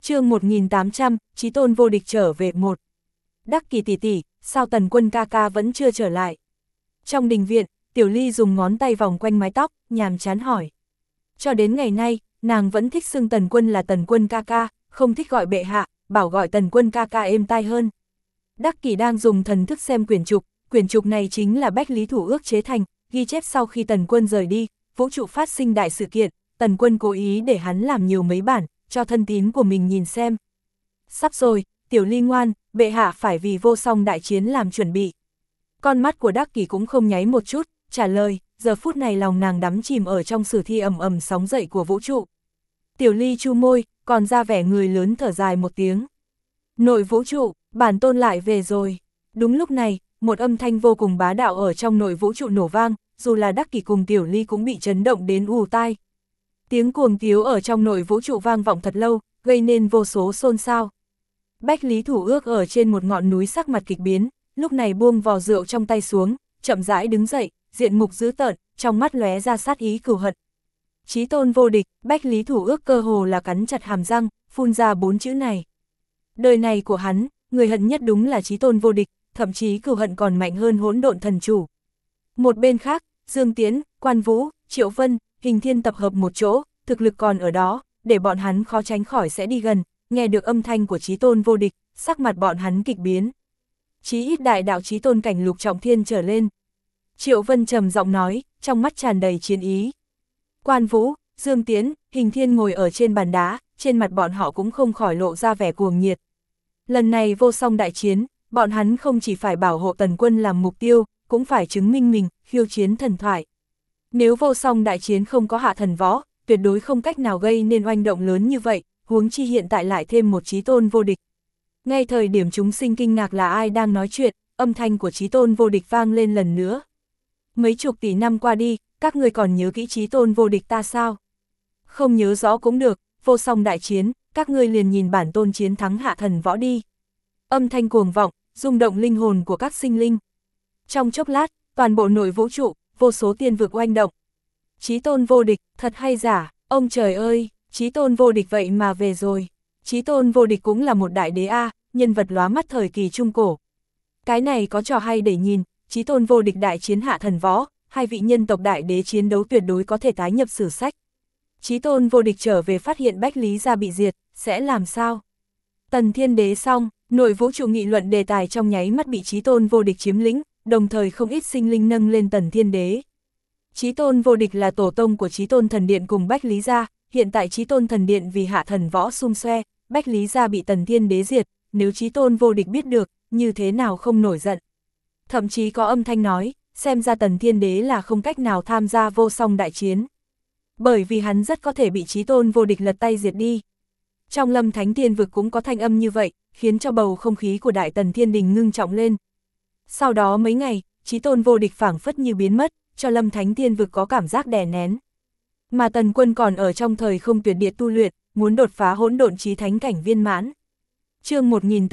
Chương 1800, Chí Tôn vô địch trở về 1. Đắc Kỷ tỷ tỷ, sao Tần Quân ca ca vẫn chưa trở lại? Trong đình viện, Tiểu Ly dùng ngón tay vòng quanh mái tóc, nhàm chán hỏi. Cho đến ngày nay, nàng vẫn thích xưng Tần Quân là Tần Quân ca ca, không thích gọi bệ hạ, bảo gọi Tần Quân ca ca êm tai hơn. Đắc Kỷ đang dùng thần thức xem quyển trục này chính là Bách Lý Thủ ước chế thành, ghi chép sau khi Tần Quân rời đi, vũ trụ phát sinh đại sự kiện, Tần Quân cố ý để hắn làm nhiều mấy bản, cho thân tín của mình nhìn xem. Sắp rồi, Tiểu Ly ngoan, bệ hạ phải vì vô song đại chiến làm chuẩn bị. Con mắt của Đắc Kỷ cũng không nháy một chút, trả lời, giờ phút này lòng nàng đắm chìm ở trong sử thi ầm ầm sóng dậy của vũ trụ. Tiểu Ly chu môi, còn ra vẻ người lớn thở dài một tiếng. Nội vũ trụ, bản tôn lại về rồi. Đúng lúc này, một âm thanh vô cùng bá đạo ở trong nội vũ trụ nổ vang, dù là Đắc Kỷ cùng Tiểu Ly cũng bị chấn động đến ù tai. Tiếng cuồng tiếu ở trong nội vũ trụ vang vọng thật lâu, gây nên vô số xôn xao. Bách Lý Thủ ước ở trên một ngọn núi sắc mặt kịch biến, lúc này buông vò rượu trong tay xuống, chậm rãi đứng dậy, diện mục dữ tợn, trong mắt lóe ra sát ý cừu hận. Chí Tôn vô địch, Bách Lý Thủ ước cơ hồ là cắn chặt hàm răng, phun ra 4 chữ này. Đời này của hắn, người hận nhất đúng là Chí Tôn vô địch, thậm chí cừu hận còn mạnh hơn Hỗn Độn thần chủ. Một bên khác, Dương Tiễn, Quan Vũ, Triệu Vân, Hình Thiên tập hợp một chỗ, thực lực còn ở đó, để bọn hắn khó tránh khỏi sẽ đi gần, nghe được âm thanh của Chí Tôn vô địch, sắc mặt bọn hắn kịch biến. Chí ít đại đạo Chí Tôn cảnh lục trọng thiên trở lên. Triệu Vân trầm giọng nói, trong mắt tràn đầy chiến ý. Quan Vũ, Dương Tiễn, Hình Thiên ngồi ở trên bàn đá, trên mặt bọn họ cũng không khỏi lộ ra vẻ cuồng nhiệt. Lần này vô song đại chiến, bọn hắn không chỉ phải bảo hộ Tần Quân làm mục tiêu, cũng phải chứng minh mình, khiêu chiến thần thoại. Nếu vô song đại chiến không có hạ thần võ, tuyệt đối không cách nào gây nên oanh động lớn như vậy, huống chi hiện tại lại thêm một Chí Tôn vô địch. Ngay thời điểm chúng sinh kinh ngạc là ai đang nói chuyện, âm thanh của Chí Tôn vô địch vang lên lần nữa. Mấy chục tỷ năm qua đi, các người còn nhớ kỹ Chí Tôn vô địch ta sao? Không nhớ rõ cũng được, vô song đại chiến, các ngươi liền nhìn bản tôn chiến thắng hạ thần võ đi. Âm thanh cuồng vọng, rung động linh hồn của các sinh linh. Trong chốc lát, toàn bộ nội vũ trụ, vô số tiên vực oanh động. Chí Tôn vô địch, thật hay giả, ông trời ơi, Chí Tôn vô địch vậy mà về rồi. Chí Tôn vô địch cũng là một đại đế A, nhân vật lóa mắt thời kỳ trung cổ. Cái này có trò hay để nhìn, Chí Tôn vô địch đại chiến hạ thần võ, hai vị nhân tộc đại đế chiến đấu tuyệt đối có thể tái nhập sử sách. Chí Tôn vô địch trở về phát hiện Bách Lý gia bị diệt, sẽ làm sao? Tần Thiên Đế xong, nội vũ trụ nghị luận đề tài trong nháy mắt bị Chí Tôn vô địch chiếm lĩnh, đồng thời không ít sinh linh nâng lên Tần Thiên Đế. Chí Tôn vô địch là tổ tông của Chí Tôn thần điện cùng Bách Lý gia, hiện tại Chí Tôn thần điện vì hạ thần võ xung xoe, Bách Lý gia bị Tần Thiên Đế diệt, nếu Chí Tôn vô địch biết được, như thế nào không nổi giận. Thậm chí có âm thanh nói, xem ra Tần Thiên Đế là không cách nào tham gia vô song đại chiến. Bởi vì hắn rất có thể bị Chí Tôn vô địch lật tay diệt đi. Trong Lâm Thánh Thiên vực cũng có thanh âm như vậy, khiến cho bầu không khí của Đại Tần Thiên Đình ngưng trọng lên. Sau đó mấy ngày, Chí Tôn vô địch phảng phất như biến mất, cho Lâm Thánh Thiên vực có cảm giác đè nén. Mà Tần Quân còn ở trong thời không tuyệt địa tu luyện, muốn đột phá hỗn độn chí thánh cảnh viên mãn. Chương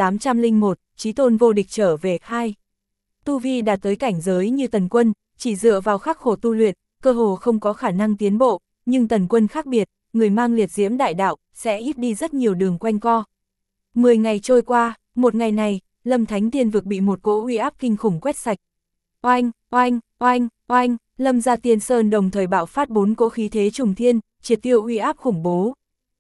1801, Chí Tôn vô địch trở về 2. Tu vi đạt tới cảnh giới như Tần Quân, chỉ dựa vào khắc khổ tu luyện, cơ hồ không có khả năng tiến bộ, nhưng Tần Quân khác biệt, người mang liệt diễm đại đạo, sẽ ít đi rất nhiều đường quanh co. 10 ngày trôi qua, một ngày này, Lâm Thánh Thiên vực bị một cỗ uy áp kinh khủng quét sạch. Oanh, oanh, oanh, oanh, Lâm gia Tiên Sơn đồng thời bạo phát 4 cỗ khí thế trùng thiên, triệt tiêu uy áp khủng bố.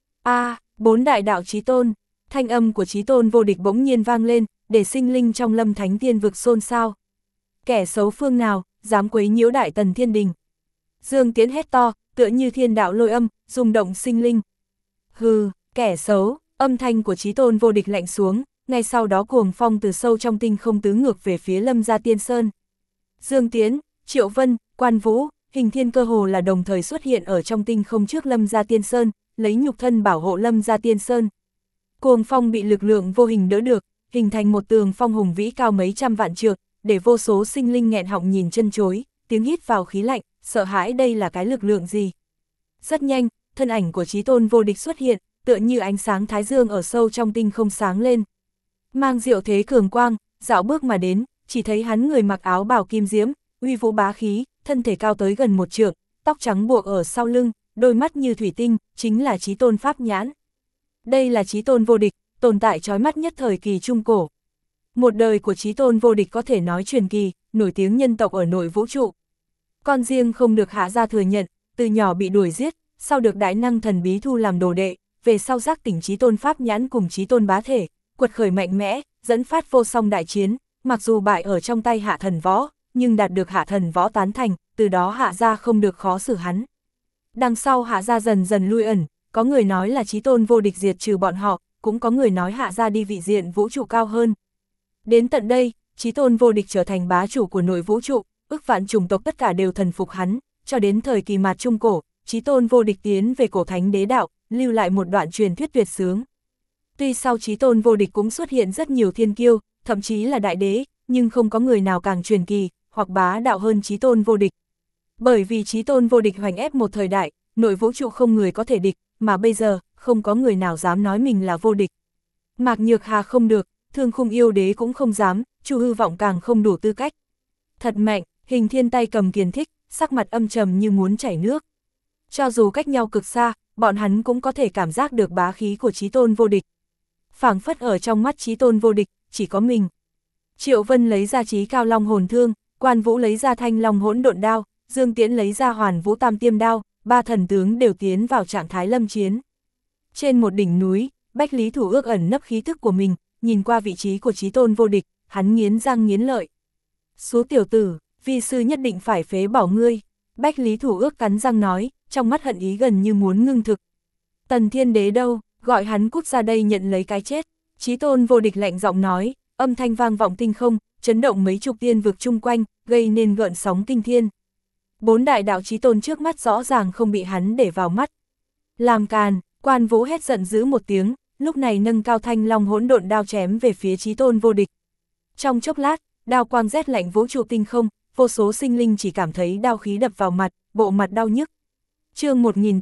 Bốn đại đạo Chí Tôn, thanh âm của Chí Tôn vô địch bỗng nhiên vang lên, để sinh linh trong Lâm Thánh Thiên vực xôn xao. Kẻ xấu phương nào, dám quấy nhiễu Đại Tần Thiên Đình. Dương Tiễn hét to, tựa như thiên đạo lôi âm, rung động sinh linh. Hừ, kẻ xấu, âm thanh của Chí Tôn vô địch lạnh xuống, ngay sau đó cuồng phong từ sâu trong tinh không tứ ngược về phía Lâm gia Tiên Sơn. Dương Tiễn, Triệu Vân, Quan Vũ, Hình Thiên cơ hồ là đồng thời xuất hiện ở trong tinh không trước Lâm gia Tiên Sơn, lấy nhục thân bảo hộ Lâm gia Tiên Sơn. Cuồng phong bị lực lượng vô hình đỡ được, hình thành một tường phong hùng vĩ cao mấy trăm vạn trượng, để vô số sinh linh nghẹn họng nhìn chân chối, tiếng hít vào khí lạnh, sợ hãi đây là cái lực lượng gì. Rất nhanh, thân ảnh của Chí Tôn vô địch xuất hiện, tựa như ánh sáng thái dương ở sâu trong tinh không sáng lên. Mang diệu thế cường quang, dạo bước mà đến, chỉ thấy hắn người mặc áo bào kim diễm, uy vũ bá khí, thân thể cao tới gần 1 trượng, tóc trắng buộc ở sau lưng, đôi mắt như thủy tinh, chính là Chí Tôn pháp nhãn. Đây là chí tôn vô địch, tồn tại chói mắt nhất thời kỳ trung cổ. Một đời của chí tôn vô địch có thể nói truyền kỳ, nổi tiếng nhân tộc ở nội vũ trụ. Con riêng không được Hạ gia thừa nhận, từ nhỏ bị đuổi giết, sau được đại năng thần bí thu làm đồ đệ, về sau giác tỉnh chí tôn pháp nhãn cùng chí tôn bá thể, quật khởi mạnh mẽ, dẫn phát vô song đại chiến, mặc dù bại ở trong tay Hạ thần võ, nhưng đạt được Hạ thần võ tán thành, từ đó Hạ gia không được khó xử hắn. Đằng sau Hạ gia dần dần lui ẩn, có người nói là chí tôn vô địch diệt trừ bọn họ, cũng có người nói Hạ gia đi vị diện vũ trụ cao hơn. Đến tận đây, chí tôn vô địch trở thành bá chủ của nội vũ trụ, ức vạn chủng tộc tất cả đều thần phục hắn, cho đến thời kỳ mạt trung cổ, chí tôn vô địch tiến về cổ thánh đế đạo, lưu lại một đoạn truyền thuyết tuyệt sướng. Tuy sau chí tôn vô địch cũng xuất hiện rất nhiều thiên kiêu, thậm chí là đại đế, nhưng không có người nào càng truyền kỳ, hoặc bá đạo hơn chí tôn vô địch. Bởi vì chí tôn vô địch hoành ép một thời đại, nội vũ trụ không người có thể địch, mà bây giờ, không có người nào dám nói mình là vô địch. Mạc Nhược Hà không được, Thương Khung yêu đế cũng không dám, Chu Hư Vọng càng không đủ tư cách. Thật mạnh, Hình Thiên tay cầm kiền thích, sắc mặt âm trầm như muốn chảy nước. Cho dù cách nhau cực xa, bọn hắn cũng có thể cảm giác được bá khí của chí tôn vô địch. Phảng phất ở trong mắt chí tôn vô địch, chỉ có mình. Triệu Vân lấy ra chí cao long hồn thương, Quan Vũ lấy ra thanh long hỗn độn đao, Dương Tiễn lấy ra hoàn vũ tam tiêm đao, ba thần tướng đều tiến vào trạng thái lâm chiến. Trên một đỉnh núi, Bách Lý Thủ Ước ẩn nấp khí thức của mình, nhìn qua vị trí của chí tôn vô địch, hắn nghiến răng nghiến lợi. Số tiểu tử, vi sư nhất định phải phế bỏ ngươi. Bách Lý Thủ Ước cắn răng nói, trong mắt hận ý gần như muốn ngưng thực. Tần Thiên Đế đâu, gọi hắn cút ra đây nhận lấy cái chết. Chí tôn vô địch lạnh giọng nói, âm thanh vang vọng tinh không, chấn động mấy chục tiên vực chung quanh, gây nên gợn sóng kinh thiên. Bốn đại đạo chí tôn trước mắt rõ ràng không bị hắn để vào mắt. Làm càn, Quan Vũ hét giận dữ một tiếng, lúc này nâng cao thanh long hỗn độn đao chém về phía chí tôn vô địch. Trong chốc lát, đao quang rét lạnh vũ trụ tinh không, vô số sinh linh chỉ cảm thấy đao khí đập vào mặt, bộ mặt đau nhức. Chương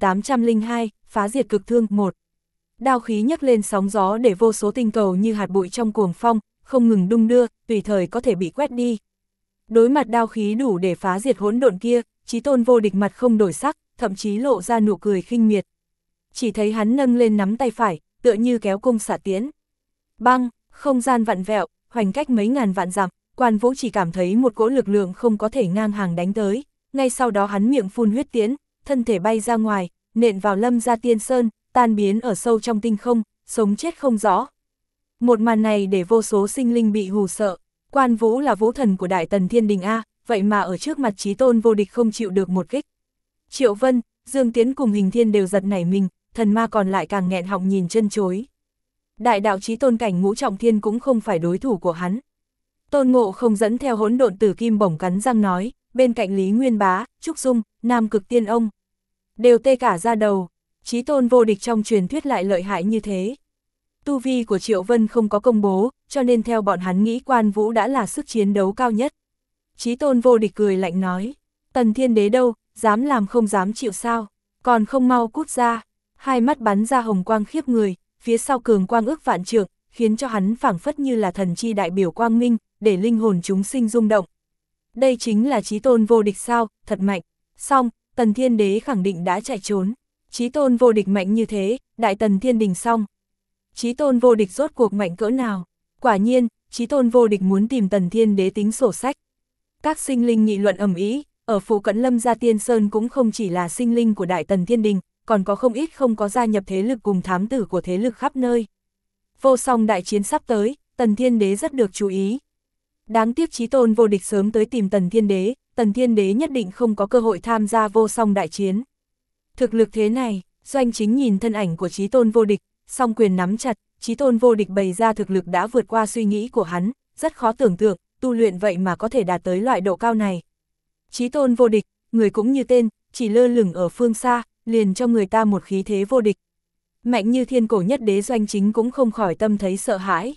1802, phá diệt cực thương 1. Đao khí nhấc lên sóng gió để vô số tinh cầu như hạt bụi trong cuồng phong, không ngừng đung đưa, tùy thời có thể bị quét đi. Đối mặt đao khí đủ để phá diệt hỗn độn kia, chí tôn vô địch mặt không đổi sắc, thậm chí lộ ra nụ cười khinh miệt. Chỉ thấy hắn nâng lên nắm tay phải, tựa như kéo cung xạ tiễn. Băng, không gian vặn vẹo, hoành cách mấy ngàn vạn dặm, Quan Vũ chỉ cảm thấy một cỗ lực lượng không có thể ngang hàng đánh tới, ngay sau đó hắn miệng phun huyết tiễn, thân thể bay ra ngoài, nện vào Lâm Gia Tiên Sơn, tan biến ở sâu trong tinh không, sống chết không rõ. Một màn này để vô số sinh linh bị hù sợ. Quan Vũ là vũ thần của Đại Tần Thiên Đình A, vậy mà ở trước mặt chí tôn vô địch không chịu được một kích. Triệu Vân, Dương Tiễn cùng Hình Thiên đều giật nảy mình, thần ma còn lại càng nghẹn họng nhìn chân chối. Đại đạo chí tôn cảnh ngũ trọng thiên cũng không phải đối thủ của hắn. Tôn Ngộ không dẫn theo hỗn độn tử kim bổng cắn răng nói, bên cạnh Lý Nguyên Bá, Trúc Dung, Nam Cực Tiên Ông. Đều tê cả ra đầu, chí tôn vô địch trong truyền thuyết lại lợi hại như thế. Tu vi của Triệu Vân không có công bố, cho nên theo bọn hắn nghĩ Quan Vũ đã là sức chiến đấu cao nhất. Chí tôn vô địch cười lạnh nói, Tần Thiên Đế đâu, dám làm không dám chịu sao, còn không mau cút ra. Hai mắt bắn ra hồng quang khiếp người, phía sau cường quang ước vạn trượng, khiến cho hắn phảng phất như là thần chi đại biểu quang minh, để linh hồn chúng sinh rung động. Đây chính là chí tôn vô địch sao, thật mạnh. Xong, Tần Thiên Đế khẳng định đã chạy trốn. Chí tôn vô địch mạnh như thế, Đại Tần Thiên Đình xong. Chí tôn vô địch rốt cuộc mạnh cỡ nào? Quả nhiên, chí tôn vô địch muốn tìm Tần Thiên Đế tính sổ sách. Các sinh linh nghị luận ầm ĩ, ở phụ cận Lâm Gia Tiên Sơn cũng không chỉ là sinh linh của Đại Tần Thiên Đình, còn có không ít không có gia nhập thế lực cùng thám tử của thế lực khắp nơi. Vô song đại chiến sắp tới, Tần Thiên Đế rất được chú ý. Đáng tiếc chí tôn vô địch sớm tới tìm Tần Thiên Đế nhất định không có cơ hội tham gia vô song đại chiến. Thực lực thế này, Doanh Chính nhìn thân ảnh của chí tôn vô địch, song quyền nắm chặt, chí tôn vô địch bày ra thực lực đã vượt qua suy nghĩ của hắn, rất khó tưởng tượng, tu luyện vậy mà có thể đạt tới loại độ cao này. Chí tôn vô địch, người cũng như tên, chỉ lơ lửng ở phương xa, liền cho người ta một khí thế vô địch. Mạnh như thiên cổ nhất đế Doanh Chính cũng không khỏi tâm thấy sợ hãi.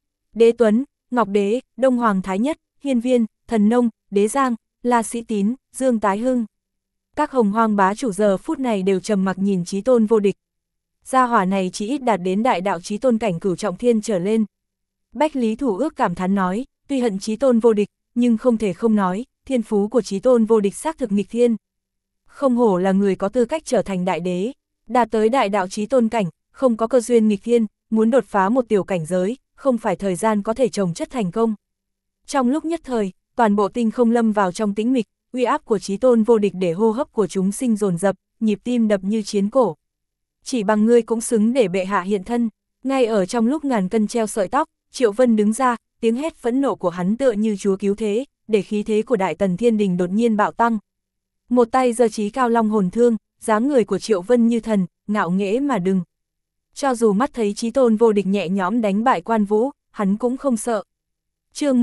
Đế Tuấn, Ngọc Đế, Đông Hoàng Thái Nhất, Hiên Viên, Thần Nông, Đế Giang, La Sĩ Tín, Dương Tái Hưng. Các hồng hoang bá chủ giờ phút này đều trầm mặc nhìn chí tôn vô địch. Gia hỏa này chỉ ít đạt đến đại đạo chí tôn cảnh cửu trọng thiên trở lên. Bách Lý Thủ Ước cảm thán nói, tuy hận chí tôn vô địch, nhưng không thể không nói, thiên phú của chí tôn vô địch xác thực nghịch thiên. Không hổ là người có tư cách trở thành đại đế, đạt tới đại đạo chí tôn cảnh, không có cơ duyên nghịch thiên, muốn đột phá một tiểu cảnh giới, không phải thời gian có thể chồng chất thành công. Trong lúc nhất thời, toàn bộ tinh không lâm vào trong tĩnh mịch, uy áp của chí tôn vô địch để hô hấp của chúng sinh dồn dập, nhịp tim đập như chiến cổ. Chỉ bằng ngươi cũng xứng để bệ hạ hiện thân. Ngay ở trong lúc ngàn cân treo sợi tóc, Triệu Vân đứng ra, tiếng hét phẫn nộ của hắn tựa như chúa cứu thế, để khí thế của Đại Tần Thiên Đình đột nhiên bạo tăng. Một tay giơ chí cao long hồn thương, dáng người của Triệu Vân như thần, ngạo nghễ mà đừng. Cho dù mắt thấy chí tôn vô địch nhẹ nhõm đánh bại Quan Vũ, hắn cũng không sợ. Chương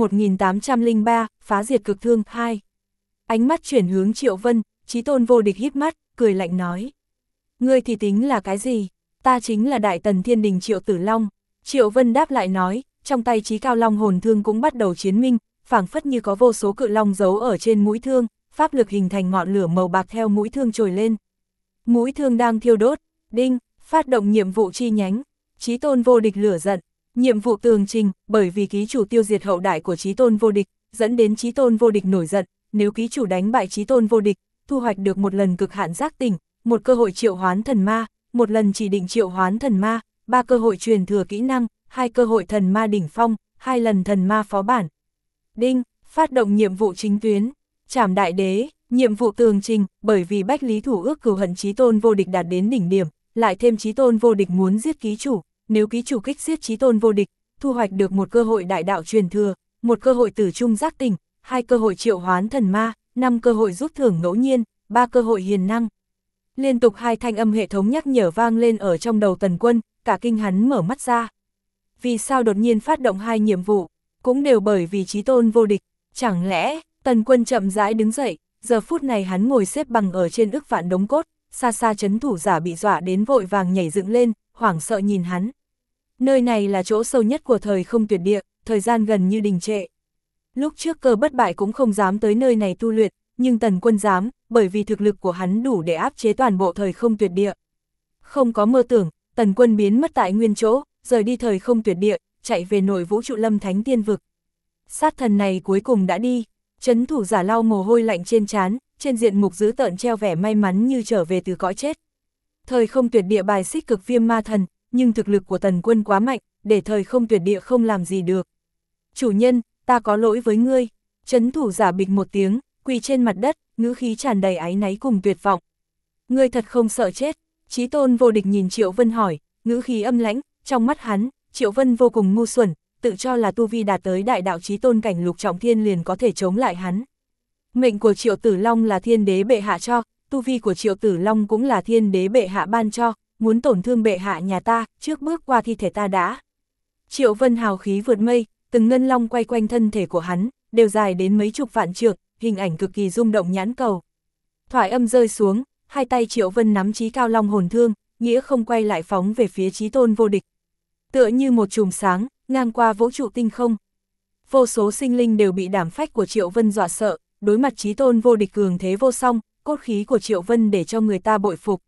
1803, phá diệt cực thương 2. Ánh mắt chuyển hướng Triệu Vân, chí tôn vô địch híp mắt, cười lạnh nói. Ngươi thì tính là cái gì? Ta chính là Đại Tần Thiên Đình Triệu Tử Long. Triệu Vân đáp lại nói, trong tay chí cao long hồn thương cũng bắt đầu chiến minh, phảng phất như có vô số cự long giấu ở trên mũi thương, pháp lực hình thành ngọn lửa màu bạc theo mũi thương trồi lên. Mũi thương đang thiêu đốt, đinh, phát động nhiệm vụ chi nhánh. Chí tôn vô địch lửa giận, nhiệm vụ tường trình, bởi vì ký chủ tiêu diệt hậu đại của chí tôn vô địch, dẫn đến chí tôn vô địch nổi giận, nếu ký chủ đánh bại chí tôn vô địch, thu hoạch được một lần cực hạn giác tỉnh, một cơ hội triệu hoán thần ma, một lần chỉ định triệu hoán thần ma, 3 cơ hội truyền thừa kỹ năng, 2 cơ hội thần ma đỉnh phong, 2 lần thần ma phó bản. Đinh, phát động nhiệm vụ chính tuyến, trảm đại đế, nhiệm vụ tường trình, bởi vì bách lý thủ ước cừu hận chí tôn vô địch đạt đến đỉnh điểm, lại thêm chí tôn vô địch muốn giết ký chủ, nếu ký chủ kích giết chí tôn vô địch, thu hoạch được một cơ hội đại đạo truyền thừa, một cơ hội tử trung giác tỉnh, 2 cơ hội triệu hoán thần ma, 5 cơ hội rút thưởng ngẫu nhiên, 3 cơ hội hiền năng. Liên tục 2 thanh âm hệ thống nhắc nhở vang lên ở trong đầu Tần Quân, cả kinh hắn mở mắt ra. Vì sao đột nhiên phát động 2 nhiệm vụ, cũng đều bởi vì chí tôn vô địch, chẳng lẽ, Tần Quân chậm rãi đứng dậy, giờ phút này hắn ngồi xếp bằng ở trên ức vạn đống cốt, xa xa trấn thủ giả bị dọa đến vội vàng nhảy dựng lên, hoảng sợ nhìn hắn. Nơi này là chỗ sâu nhất của thời không tuyệt địa, thời gian gần như đình trệ. Lúc trước Cơ Bất Bại cũng không dám tới nơi này tu luyện, nhưng Tần Quân dám, bởi vì thực lực của hắn đủ để áp chế toàn bộ thời không tuyệt địa. Không có mơ tưởng, Tần Quân biến mất tại nguyên chỗ, rời đi thời không tuyệt địa, chạy về nội vũ trụ Lâm Thánh Tiên Vực. Sát thần này cuối cùng đã đi, trấn thủ giả lau mồ hôi lạnh trên trán, trên diện mục dữ tợn treo vẻ may mắn như trở về từ cõi chết. Thời không tuyệt địa bài xích cực viêm ma thần, nhưng thực lực của Tần Quân quá mạnh, để thời không tuyệt địa không làm gì được. Chủ nhân, ta có lỗi với ngươi. Trấn thủ giả bịch một tiếng, quỳ trên mặt đất, ngữ khí tràn đầy áy náy cùng tuyệt vọng. Ngươi thật không sợ chết? Chí tôn vô địch nhìn Triệu Vân hỏi, ngữ khí âm lãnh, trong mắt hắn, Triệu Vân vô cùng ngu xuẩn, tự cho là tu vi đạt tới đại đạo chí tôn cảnh lục trọng thiên liền có thể chống lại hắn. Mệnh của Triệu Tử Long là thiên đế bệ hạ cho, tu vi của Triệu Tử Long cũng là thiên đế bệ hạ ban cho, muốn tổn thương bệ hạ nhà ta, trước bước qua thi thể ta đã. Triệu Vân hào khí vượt mây, từng ngân long quay quanh thân thể của hắn, đều dài đến mấy chục vạn trượng, hình ảnh cực kỳ rung động nhãn cầu. Thoại âm rơi xuống, hai tay Triệu Vân nắm chí cao long hồn thương, nghĩa không quay lại phóng về phía chí tôn vô địch. Tựa như một chùm sáng, ngang qua vũ trụ tinh không. Vô số sinh linh đều bị đảm phách của Triệu Vân dọa sợ, đối mặt chí tôn vô địch cường thế vô song, cốt khí của Triệu Vân để cho người ta bội phục.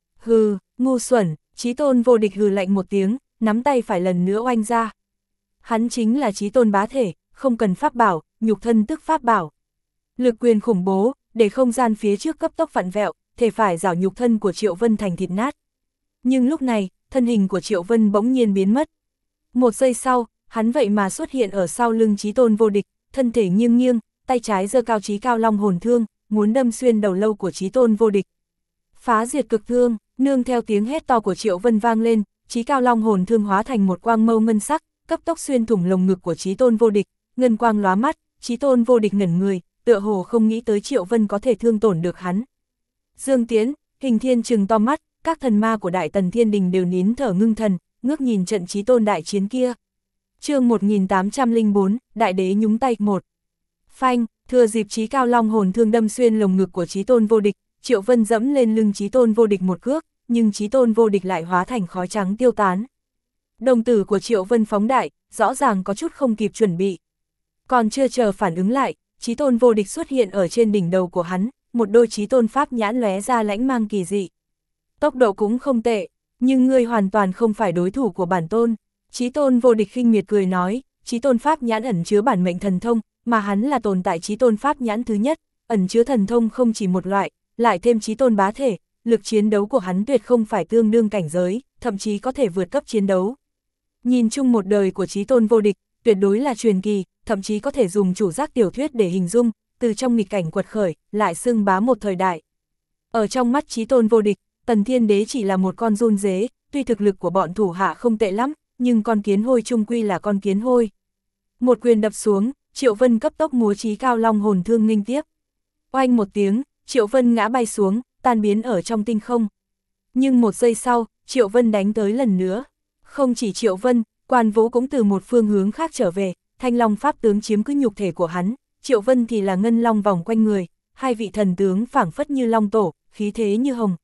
Hừ, ngu xuẩn, chí tôn vô địch hừ lạnh một tiếng, nắm tay phải lần nữa oanh ra. Hắn chính là chí tôn bá thể, không cần pháp bảo, nhục thân tức pháp bảo. Lực quyền khủng bố, để không gian phía trước cấp tốc vặn vẹo, thể phải rảo nhục thân của Triệu Vân thành thịt nát. Nhưng lúc này, thân hình của Triệu Vân bỗng nhiên biến mất. Một giây sau, hắn vậy mà xuất hiện ở sau lưng chí tôn vô địch, thân thể nghiêng nghiêng, tay trái giơ cao chí cao long hồn thương, muốn đâm xuyên đầu lâu của chí tôn vô địch. Phá diệt cực thương, nương theo tiếng hét to của Triệu Vân vang lên, chí cao long hồn thương hóa thành một quang mâu ngân sắc, cấp tốc xuyên thủng lồng ngực của chí tôn vô địch, ngân quang lóa mắt, chí tôn vô địch ngẩn người, tựa hồ không nghĩ tới Triệu Vân có thể thương tổn được hắn. Dương Tiến, Hình Thiên trừng to mắt, các thần ma của Đại Tần Thiên Đình đều nín thở ngưng thần, ngước nhìn trận chí tôn đại chiến kia. Chương 1804, Đại đế nhúng tay 1. Phanh, thừa dịp chí cao long hồn thương đâm xuyên lồng ngực của chí tôn vô địch, Triệu Vân dẫm lên lưng chí tôn vô địch một cước, nhưng chí tôn vô địch lại hóa thành khói trắng tiêu tán. Đồng tử của Triệu Vân phóng đại, rõ ràng có chút không kịp chuẩn bị. Còn chưa chờ phản ứng lại, chí tôn vô địch xuất hiện ở trên đỉnh đầu của hắn, một đôi chí tôn pháp nhãn lóe ra lãnh mang kỳ dị. Tốc độ cũng không tệ, nhưng ngươi hoàn toàn không phải đối thủ của bản tôn. Chí tôn vô địch khinh miệt cười nói, chí tôn pháp nhãn ẩn chứa bản mệnh thần thông, mà hắn là tồn tại chí tôn pháp nhãn thứ nhất, ẩn chứa thần thông không chỉ một loại, lại thêm chí tôn bá thể, lực chiến đấu của hắn tuyệt không phải tương đương cảnh giới, thậm chí có thể vượt cấp chiến đấu. Nhìn chung một đời của chí tôn vô địch, tuyệt đối là truyền kỳ, thậm chí có thể dùng chủ giác tiểu thuyết để hình dung, từ trong nghịch cảnh quật khởi, lại xưng bá một thời đại. Ở trong mắt chí tôn vô địch, Tần Thiên Đế chỉ là một con giun dế, tuy thực lực của bọn thủ hạ không tệ lắm, nhưng con kiến hôi chung quy là con kiến hôi. Một quyền đập xuống, Triệu Vân cấp tốc múa chí cao long hồn thương nghênh tiếp. Oanh một tiếng, Triệu Vân ngã bay xuống, tan biến ở trong tinh không. Nhưng một giây sau, Triệu Vân đánh tới lần nữa. Không chỉ Triệu Vân, Quan Vũ cũng từ một phương hướng khác trở về, Thanh Long pháp tướng chiếm cứ nhục thể của hắn, Triệu Vân thì là ngân long vòng quanh người, hai vị thần tướng phảng phất như long tổ, khí thế như hồng.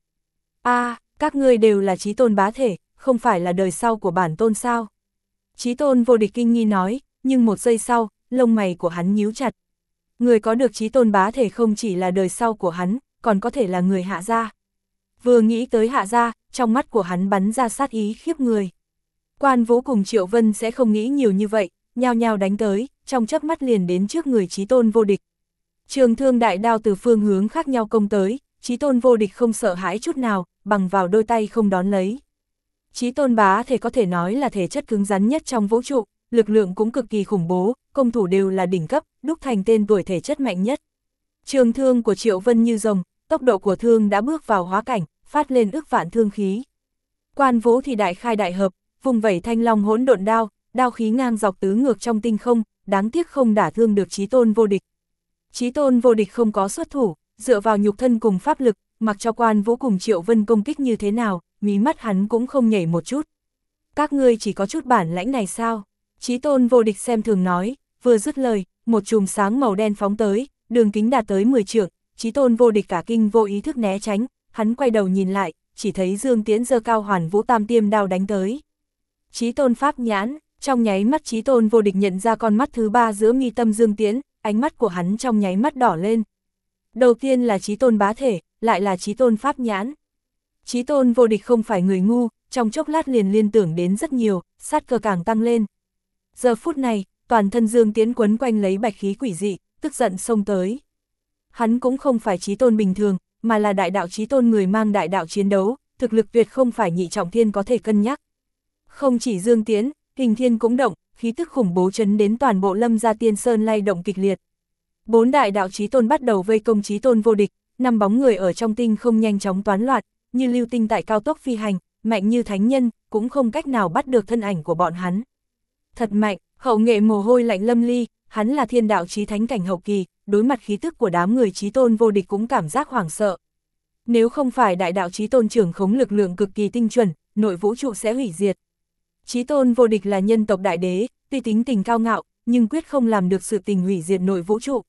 Các ngươi đều là chí tôn bá thể, không phải là đời sau của bản tôn sao? Chí tôn vô địch kinh nghi nói, nhưng một giây sau, lông mày của hắn nhíu chặt. Người có được chí tôn bá thể không chỉ là đời sau của hắn, còn có thể là người Hạ gia. Vừa nghĩ tới Hạ gia, trong mắt của hắn bắn ra sát ý khiếp người. Quan Vũ cùng Triệu Vân sẽ không nghĩ nhiều như vậy, nhao nhao đánh tới, trong chớp mắt liền đến trước người chí tôn vô địch. Trường thương đại đao từ phương hướng khác nhau công tới, chí tôn vô địch không sợ hãi chút nào, bằng vào đôi tay không đón lấy. Chí tôn bá thể có thể nói là thể chất cứng rắn nhất trong vũ trụ, lực lượng cũng cực kỳ khủng bố, công thủ đều là đỉnh cấp, đúc thành tên tuổi thể chất mạnh nhất. Trường thương của Triệu Vân như rồng, tốc độ của thương đã bước vào hóa cảnh, phát lên ức vạn thương khí. Quan Vũ thì đại khai đại hợp, vùng vẩy thanh long hỗn độn đao, đao khí ngang dọc tứ ngược trong tinh không, đáng tiếc không đả thương được chí tôn vô địch. Chí tôn vô địch không có xuất thủ, dựa vào nhục thân cùng pháp lực, mặc cho Quan Vũ cùng Triệu Vân công kích như thế nào, mí mắt hắn cũng không nhảy một chút. Các ngươi chỉ có chút bản lãnh này sao? Chí tôn vô địch xem thường nói, vừa dứt lời, một chùm sáng màu đen phóng tới, đường kính đạt tới 10 trượng, chí tôn vô địch cả kinh vô ý thức né tránh, hắn quay đầu nhìn lại, chỉ thấy Dương Tiễn giơ cao Hoàn Vũ Tam Tiêm đao đánh tới. Chí tôn pháp nhãn, trong nháy mắt chí tôn vô địch nhận ra con mắt thứ ba giữa mi tâm Dương Tiễn, ánh mắt của hắn trong nháy mắt đỏ lên. Đầu tiên là chí tôn bá thể, lại là chí tôn pháp nhãn. Chí tôn vô địch không phải người ngu, trong chốc lát liền liên tưởng đến rất nhiều, sát cơ càng tăng lên. Giờ phút này, toàn thân Dương Tiễn quấn quanh lấy bạch khí quỷ dị, tức giận xông tới. Hắn cũng không phải chí tôn bình thường, mà là đại đạo chí tôn người mang đại đạo chiến đấu, thực lực tuyệt không phải nhị trọng thiên có thể cân nhắc. Không chỉ Dương Tiễn, Hình Thiên cũng động, khí tức khủng bố chấn đến toàn bộ Lâm Gia Tiên Sơn lay động kịch liệt. 4 đại đạo chí tôn bắt đầu vây công chí tôn vô địch, 5 bóng người ở trong tinh không nhanh chóng toán loạt, như lưu tinh tại cao tốc phi hành, mạnh như thánh nhân, cũng không cách nào bắt được thân ảnh của bọn hắn. Thật mạnh, hậu nghệ mồ hôi lạnh lâm ly, hắn là thiên đạo chí thánh cảnh hậu kỳ, đối mặt khí tức của đám người chí tôn vô địch cũng cảm giác hoảng sợ. Nếu không phải đại đạo chí tôn trưởng khống lực lượng cực kỳ tinh chuẩn, nội vũ trụ sẽ hủy diệt. Chí tôn vô địch là nhân tộc đại đế, tuy tính tình cao ngạo, nhưng quyết không làm được sự tình hủy diệt nội vũ trụ.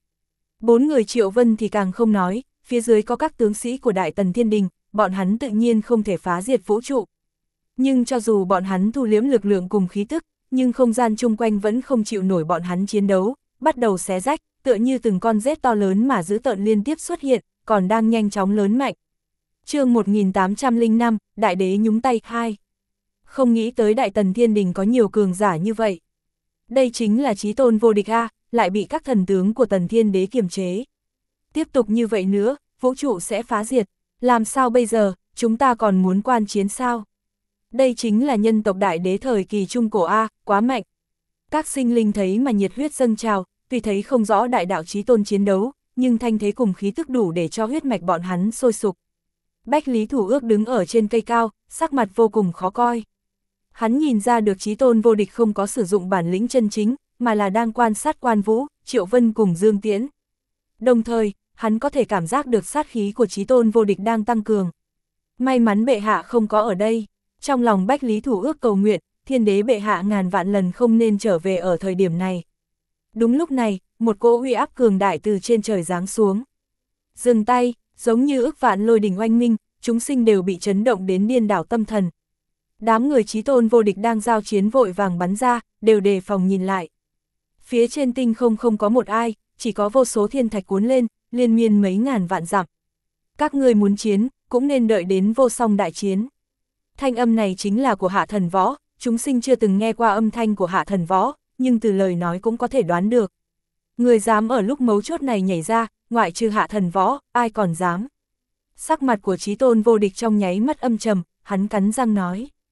4 người Triệu Vân thì càng không nói, phía dưới có các tướng sĩ của Đại Tần Thiên Đình, bọn hắn tự nhiên không thể phá diệt vũ trụ. Nhưng cho dù bọn hắn thu liếm lực lượng cùng khí tức, nhưng không gian chung quanh vẫn không chịu nổi bọn hắn chiến đấu, bắt đầu xé rách, tựa như từng con rết to lớn mà dữ tợn liên tiếp xuất hiện, còn đang nhanh chóng lớn mạnh. Chương 1805, Đại đế nhúng tay 2. Không nghĩ tới Đại Tần Thiên Đình có nhiều cường giả như vậy. Đây chính là chí tôn vô địch a, lại bị các thần tướng của Tần Thiên Đế kiềm chế. Tiếp tục như vậy nữa, vũ trụ sẽ phá diệt. Làm sao bây giờ, chúng ta còn muốn quan chiến sao? Đây chính là nhân tộc đại đế thời kỳ trung cổ a, quá mạnh. Các sinh linh thấy mà nhiệt huyết dâng trào, tuy thấy không rõ đại đạo chí tôn chiến đấu, nhưng thanh thế cùng khí tức đủ để cho huyết mạch bọn hắn sôi sục. Bách Lý Thủ Ước đứng ở trên cây cao, sắc mặt vô cùng khó coi. Hắn nhìn ra được chí tôn vô địch không có sử dụng bản lĩnh chân chính, mà là đang quan sát Quan Vũ, Triệu Vân cùng Dương Tiễn. Đồng thời, hắn có thể cảm giác được sát khí của chí tôn vô địch đang tăng cường. May mắn bệ hạ không có ở đây. Trong lòng Bách Lý Thủ Ước cầu nguyện, thiên đế bệ hạ ngàn vạn lần không nên trở về ở thời điểm này. Đúng lúc này, một cỗ uy áp cường đại từ trên trời giáng xuống. Dừng tay, giống như ức vạn lôi đình oanh minh, chúng sinh đều bị chấn động đến điên đảo tâm thần. Đám người chí tôn vô địch đang giao chiến vội vàng bắn ra, đều đề phòng nhìn lại. Phía trên tinh không có một ai, chỉ có vô số thiên thạch cuốn lên, liên miên mấy ngàn vạn dặm. Các ngươi muốn chiến, cũng nên đợi đến vô song đại chiến. Thanh âm này chính là của Hạ Thần Võ, chúng sinh chưa từng nghe qua âm thanh của Hạ Thần Võ, nhưng từ lời nói cũng có thể đoán được. Người dám ở lúc mấu chốt này nhảy ra, ngoại trừ Hạ Thần Võ, ai còn dám. Sắc mặt của chí tôn vô địch trong nháy mắt âm trầm, hắn cắn răng nói.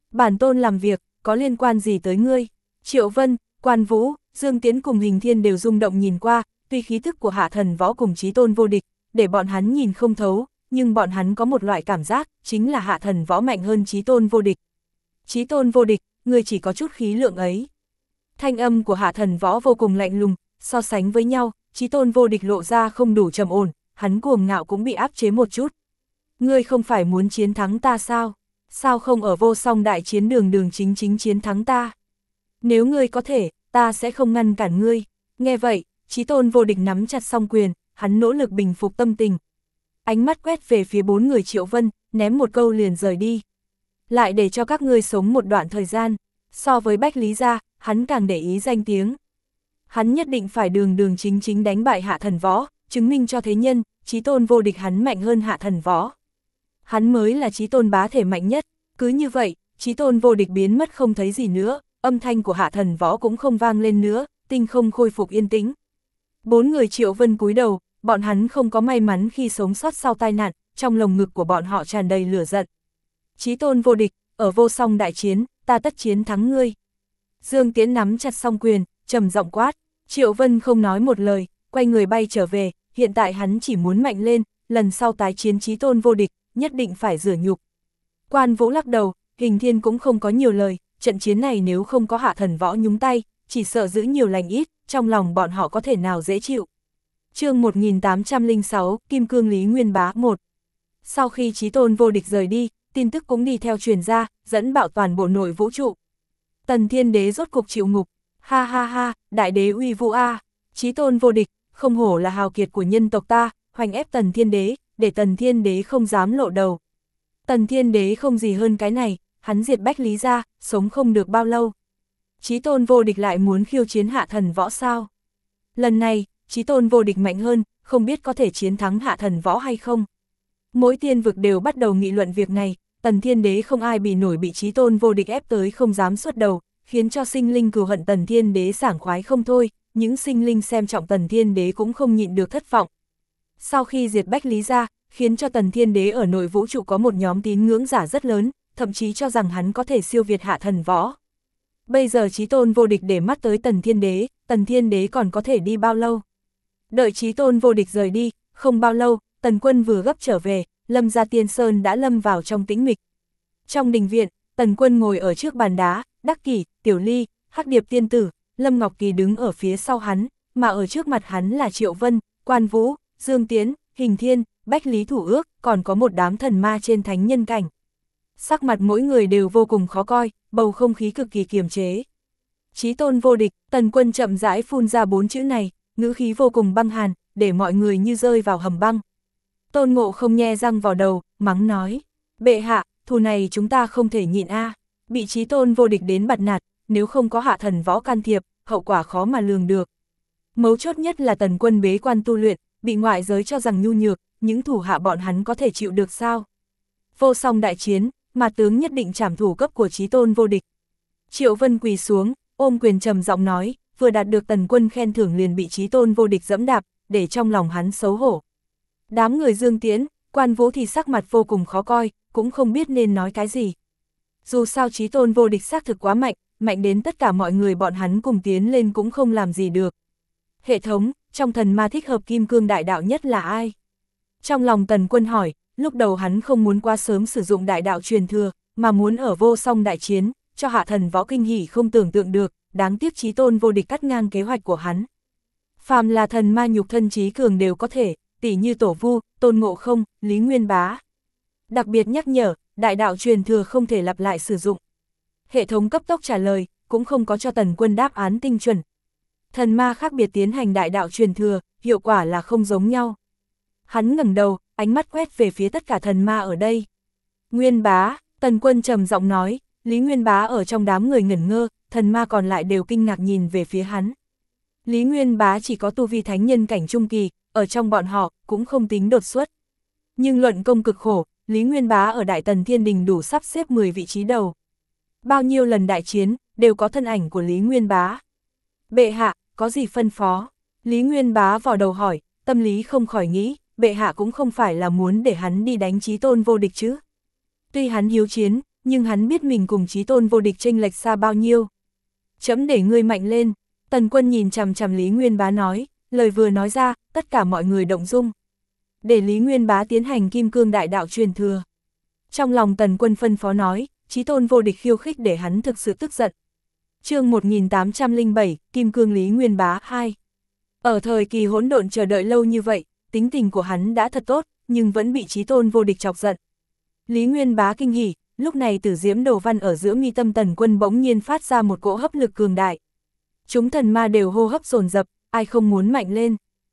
Bản tôn làm việc, có liên quan gì tới ngươi? Triệu Vân, Quan Vũ, Dương Tiến cùng Hình Thiên đều rung động nhìn qua, tuy khí thức của Hạ Thần Võ cùng Chí Tôn vô địch, để bọn hắn nhìn không thấu, nhưng bọn hắn có một loại cảm giác, chính là Hạ Thần Võ mạnh hơn Chí Tôn vô địch. Chí Tôn vô địch, ngươi chỉ có chút khí lượng ấy. Thanh âm của Hạ Thần Võ vô cùng lạnh lùng, so sánh với nhau, Chí Tôn vô địch lộ ra không đủ trầm ổn, hắn cuồng ngạo cũng bị áp chế một chút. Ngươi không phải muốn chiến thắng ta sao? Sao không ở vô song đại chiến đường chính chính chiến thắng ta? Nếu ngươi có thể, ta sẽ không ngăn cản ngươi. Nghe vậy, Chí Tôn vô địch nắm chặt song quyền, hắn nỗ lực bình phục tâm tình. Ánh mắt quét về phía 4 người Triệu Vân, ném một câu liền rời đi. Lại để cho các ngươi sống một đoạn thời gian, so với Bách Lý gia, hắn càng để ý danh tiếng. Hắn nhất định phải đường chính chính đánh bại Hạ Thần Võ, chứng minh cho thế nhân, Chí Tôn vô địch hắn mạnh hơn Hạ Thần Võ. Hắn mới là Chí Tôn bá thể mạnh nhất, cứ như vậy, Chí Tôn vô địch biến mất không thấy gì nữa, âm thanh của Hạ Thần Võ cũng không vang lên nữa, tinh không khôi phục yên tĩnh. 4 người Triệu Vân cúi đầu, bọn hắn không có may mắn khi sống sót sau tai nạn, trong lồng ngực của bọn họ tràn đầy lửa giận. Chí Tôn vô địch, ở vô song đại chiến, ta tất chiến thắng ngươi. Dương Tiến nắm chặt song quyền, trầm giọng quát, Triệu Vân không nói một lời, quay người bay trở về, hiện tại hắn chỉ muốn mạnh lên, lần sau tái chiến Chí Tôn vô địch, nhất định phải rửa nhục. Quan Vũ lắc đầu, Hình Thiên cũng không có nhiều lời, trận chiến này nếu không có Hạ Thần Võ nhúng tay, chỉ sợ giữ nhiều lành ít, trong lòng bọn họ có thể nào dễ chịu. Chương 1806, Kim Cương Lý Nguyên Bá 1. Sau khi Chí Tôn vô địch rời đi, tin tức cũng đi theo truyền ra, dẫn bạo toàn bộ nội vũ trụ. Tần Thiên Đế rốt cục chịu ngục, ha ha ha, đại đế uy vũ a, Chí Tôn vô địch, không hổ là hào kiệt của nhân tộc ta, hoành ép Tần Thiên Đế, để Tần Thiên Đế không dám lộ đầu. Tần Thiên Đế không gì hơn cái này, hắn diệt Bách Lý gia, sống không được bao lâu. Chí Tôn vô địch lại muốn khiêu chiến Hạ Thần Võ sao? Lần này, Chí Tôn vô địch mạnh hơn, không biết có thể chiến thắng Hạ Thần Võ hay không. Mỗi tiên vực đều bắt đầu nghị luận việc này, Tần Thiên Đế không ai bì nổi bị Chí Tôn vô địch ép tới không dám xuất đầu, khiến cho sinh linh cừu hận Tần Thiên Đế sảng khoái không thôi, những sinh linh xem trọng Tần Thiên Đế cũng không nhịn được thất vọng. Sau khi diệt Bách Lý gia, khiến cho Tần Thiên Đế ở nội vũ trụ có một nhóm tín ngưỡng giả rất lớn, thậm chí cho rằng hắn có thể siêu việt Hạ Thần Võ. Bây giờ Chí Tôn vô địch để mắt tới Tần Thiên Đế còn có thể đi bao lâu? Đợi Chí Tôn vô địch rời đi, không bao lâu, Tần Quân vừa gấp trở về, Lâm Gia Tiên Sơn đã lâm vào trong tĩnh mịch. Trong đình viện, Tần Quân ngồi ở trước bàn đá, Đắc Kỷ, Tiểu Ly, Hắc Điệp Tiên Tử, Lâm Ngọc Kỳ đứng ở phía sau hắn, mà ở trước mặt hắn là Triệu Vân, Quan Vũ, Dương Tiến, Hình Thiên, Bách Lý Thủ Ước, còn có một đám thần ma trên thánh nhân cảnh. Sắc mặt mỗi người đều vô cùng khó coi, bầu không khí cực kỳ kiềm chế. Chí Tôn vô địch, Tần Quân chậm rãi phun ra 4 chữ này, ngữ khí vô cùng băng hàn, để mọi người như rơi vào hầm băng. Tôn Ngộ không nhe răng vào đầu, mắng nói, bệ hạ, thù này chúng ta không thể nhịn a, bị Chí Tôn vô địch đến bạt nạt, nếu không có Hạ Thần Võ can thiệp, hậu quả khó mà lường được. Mấu chốt nhất là Tần Quân bế quan tu luyện, bị ngoại giới cho rằng nhu nhược, những thủ hạ bọn hắn có thể chịu được sao? Vô song đại chiến, mà tướng nhất định trảm thủ cấp của Chí Tôn vô địch. Triệu Vân quỳ xuống, ôm quyền trầm giọng nói, vừa đạt được Tần Quân khen thưởng liền bị Chí Tôn vô địch dẫm đạp, để trong lòng hắn xấu hổ. Đám người Dương Tiến, Quan Vũ thì sắc mặt vô cùng khó coi, cũng không biết nên nói cái gì. Dù sao Chí Tôn vô địch xác thực quá mạnh, mạnh đến tất cả mọi người bọn hắn cùng tiến lên cũng không làm gì được. Hệ thống, trong thần ma thích hợp Kim Cương đại đạo nhất là ai? Trong lòng Tần Quân hỏi, lúc đầu hắn không muốn quá sớm sử dụng đại đạo truyền thừa, mà muốn ở vô song đại chiến, cho Hạ Thần Võ kinh hỉ không tưởng tượng được, đáng tiếc Chí Tôn vô địch cắt ngang kế hoạch của hắn. Phàm là thần ma nhục thân trí cường đều có thể, tỉ như Tổ Vu, Tôn Ngộ Không, Lý Nguyên Bá. Đặc biệt nhắc nhở, đại đạo truyền thừa không thể lặp lại sử dụng. Hệ thống cấp tốc trả lời, cũng không có cho Tần Quân đáp án tinh chuẩn. Thần ma khác biệt tiến hành đại đạo truyền thừa, hiệu quả là không giống nhau. Hắn ngẩng đầu, ánh mắt quét về phía tất cả thần ma ở đây. Nguyên Bá, Tần Quân trầm giọng nói, Lý Nguyên Bá ở trong đám người ngẩn ngơ, thần ma còn lại đều kinh ngạc nhìn về phía hắn. Lý Nguyên Bá chỉ có tu vi thánh nhân cảnh trung kỳ, ở trong bọn họ, cũng không tính đột xuất. Nhưng luận công cực khổ, Lý Nguyên Bá ở Đại Tần Thiên Đình đủ sắp xếp 10 vị trí đầu. Bao nhiêu lần đại chiến, đều có thân ảnh của Lý Nguyên Bá. Bệ hạ, có gì phân phó? Lý Nguyên Bá vò đầu hỏi, tâm lý không khỏi nghĩ, bệ hạ cũng không phải là muốn để hắn đi đánh Chí Tôn vô địch chứ. Tuy hắn hiếu chiến, nhưng hắn biết mình cùng chí tôn vô địch chênh lệch xa bao nhiêu. Chấm để ngươi mạnh lên, Tần Quân nhìn chằm chằm Lý Nguyên Bá nói, lời vừa nói ra, tất cả mọi người động dung. Để Lý Nguyên Bá tiến hành kim cương đại đạo truyền thừa. Trong lòng Tần Quân phân phó nói, chí tôn vô địch khiêu khích để hắn thực sự tức giận. Chương 1807, Kim Cương Lý Nguyên Bá 2. Ở thời kỳ hỗn độn chờ đợi lâu như vậy, tính tình của hắn đã thật tốt, nhưng vẫn bị chí tôn vô địch chọc giận. Lý Nguyên Bá kinh hỉ, lúc này Tử Diễm Đồ Văn ở giữa mi tâm Tần Quân bỗng nhiên phát ra một cỗ hấp lực cường đại. Chúng thần ma đều hô hấp dồn dập, ai không muốn mạnh lên.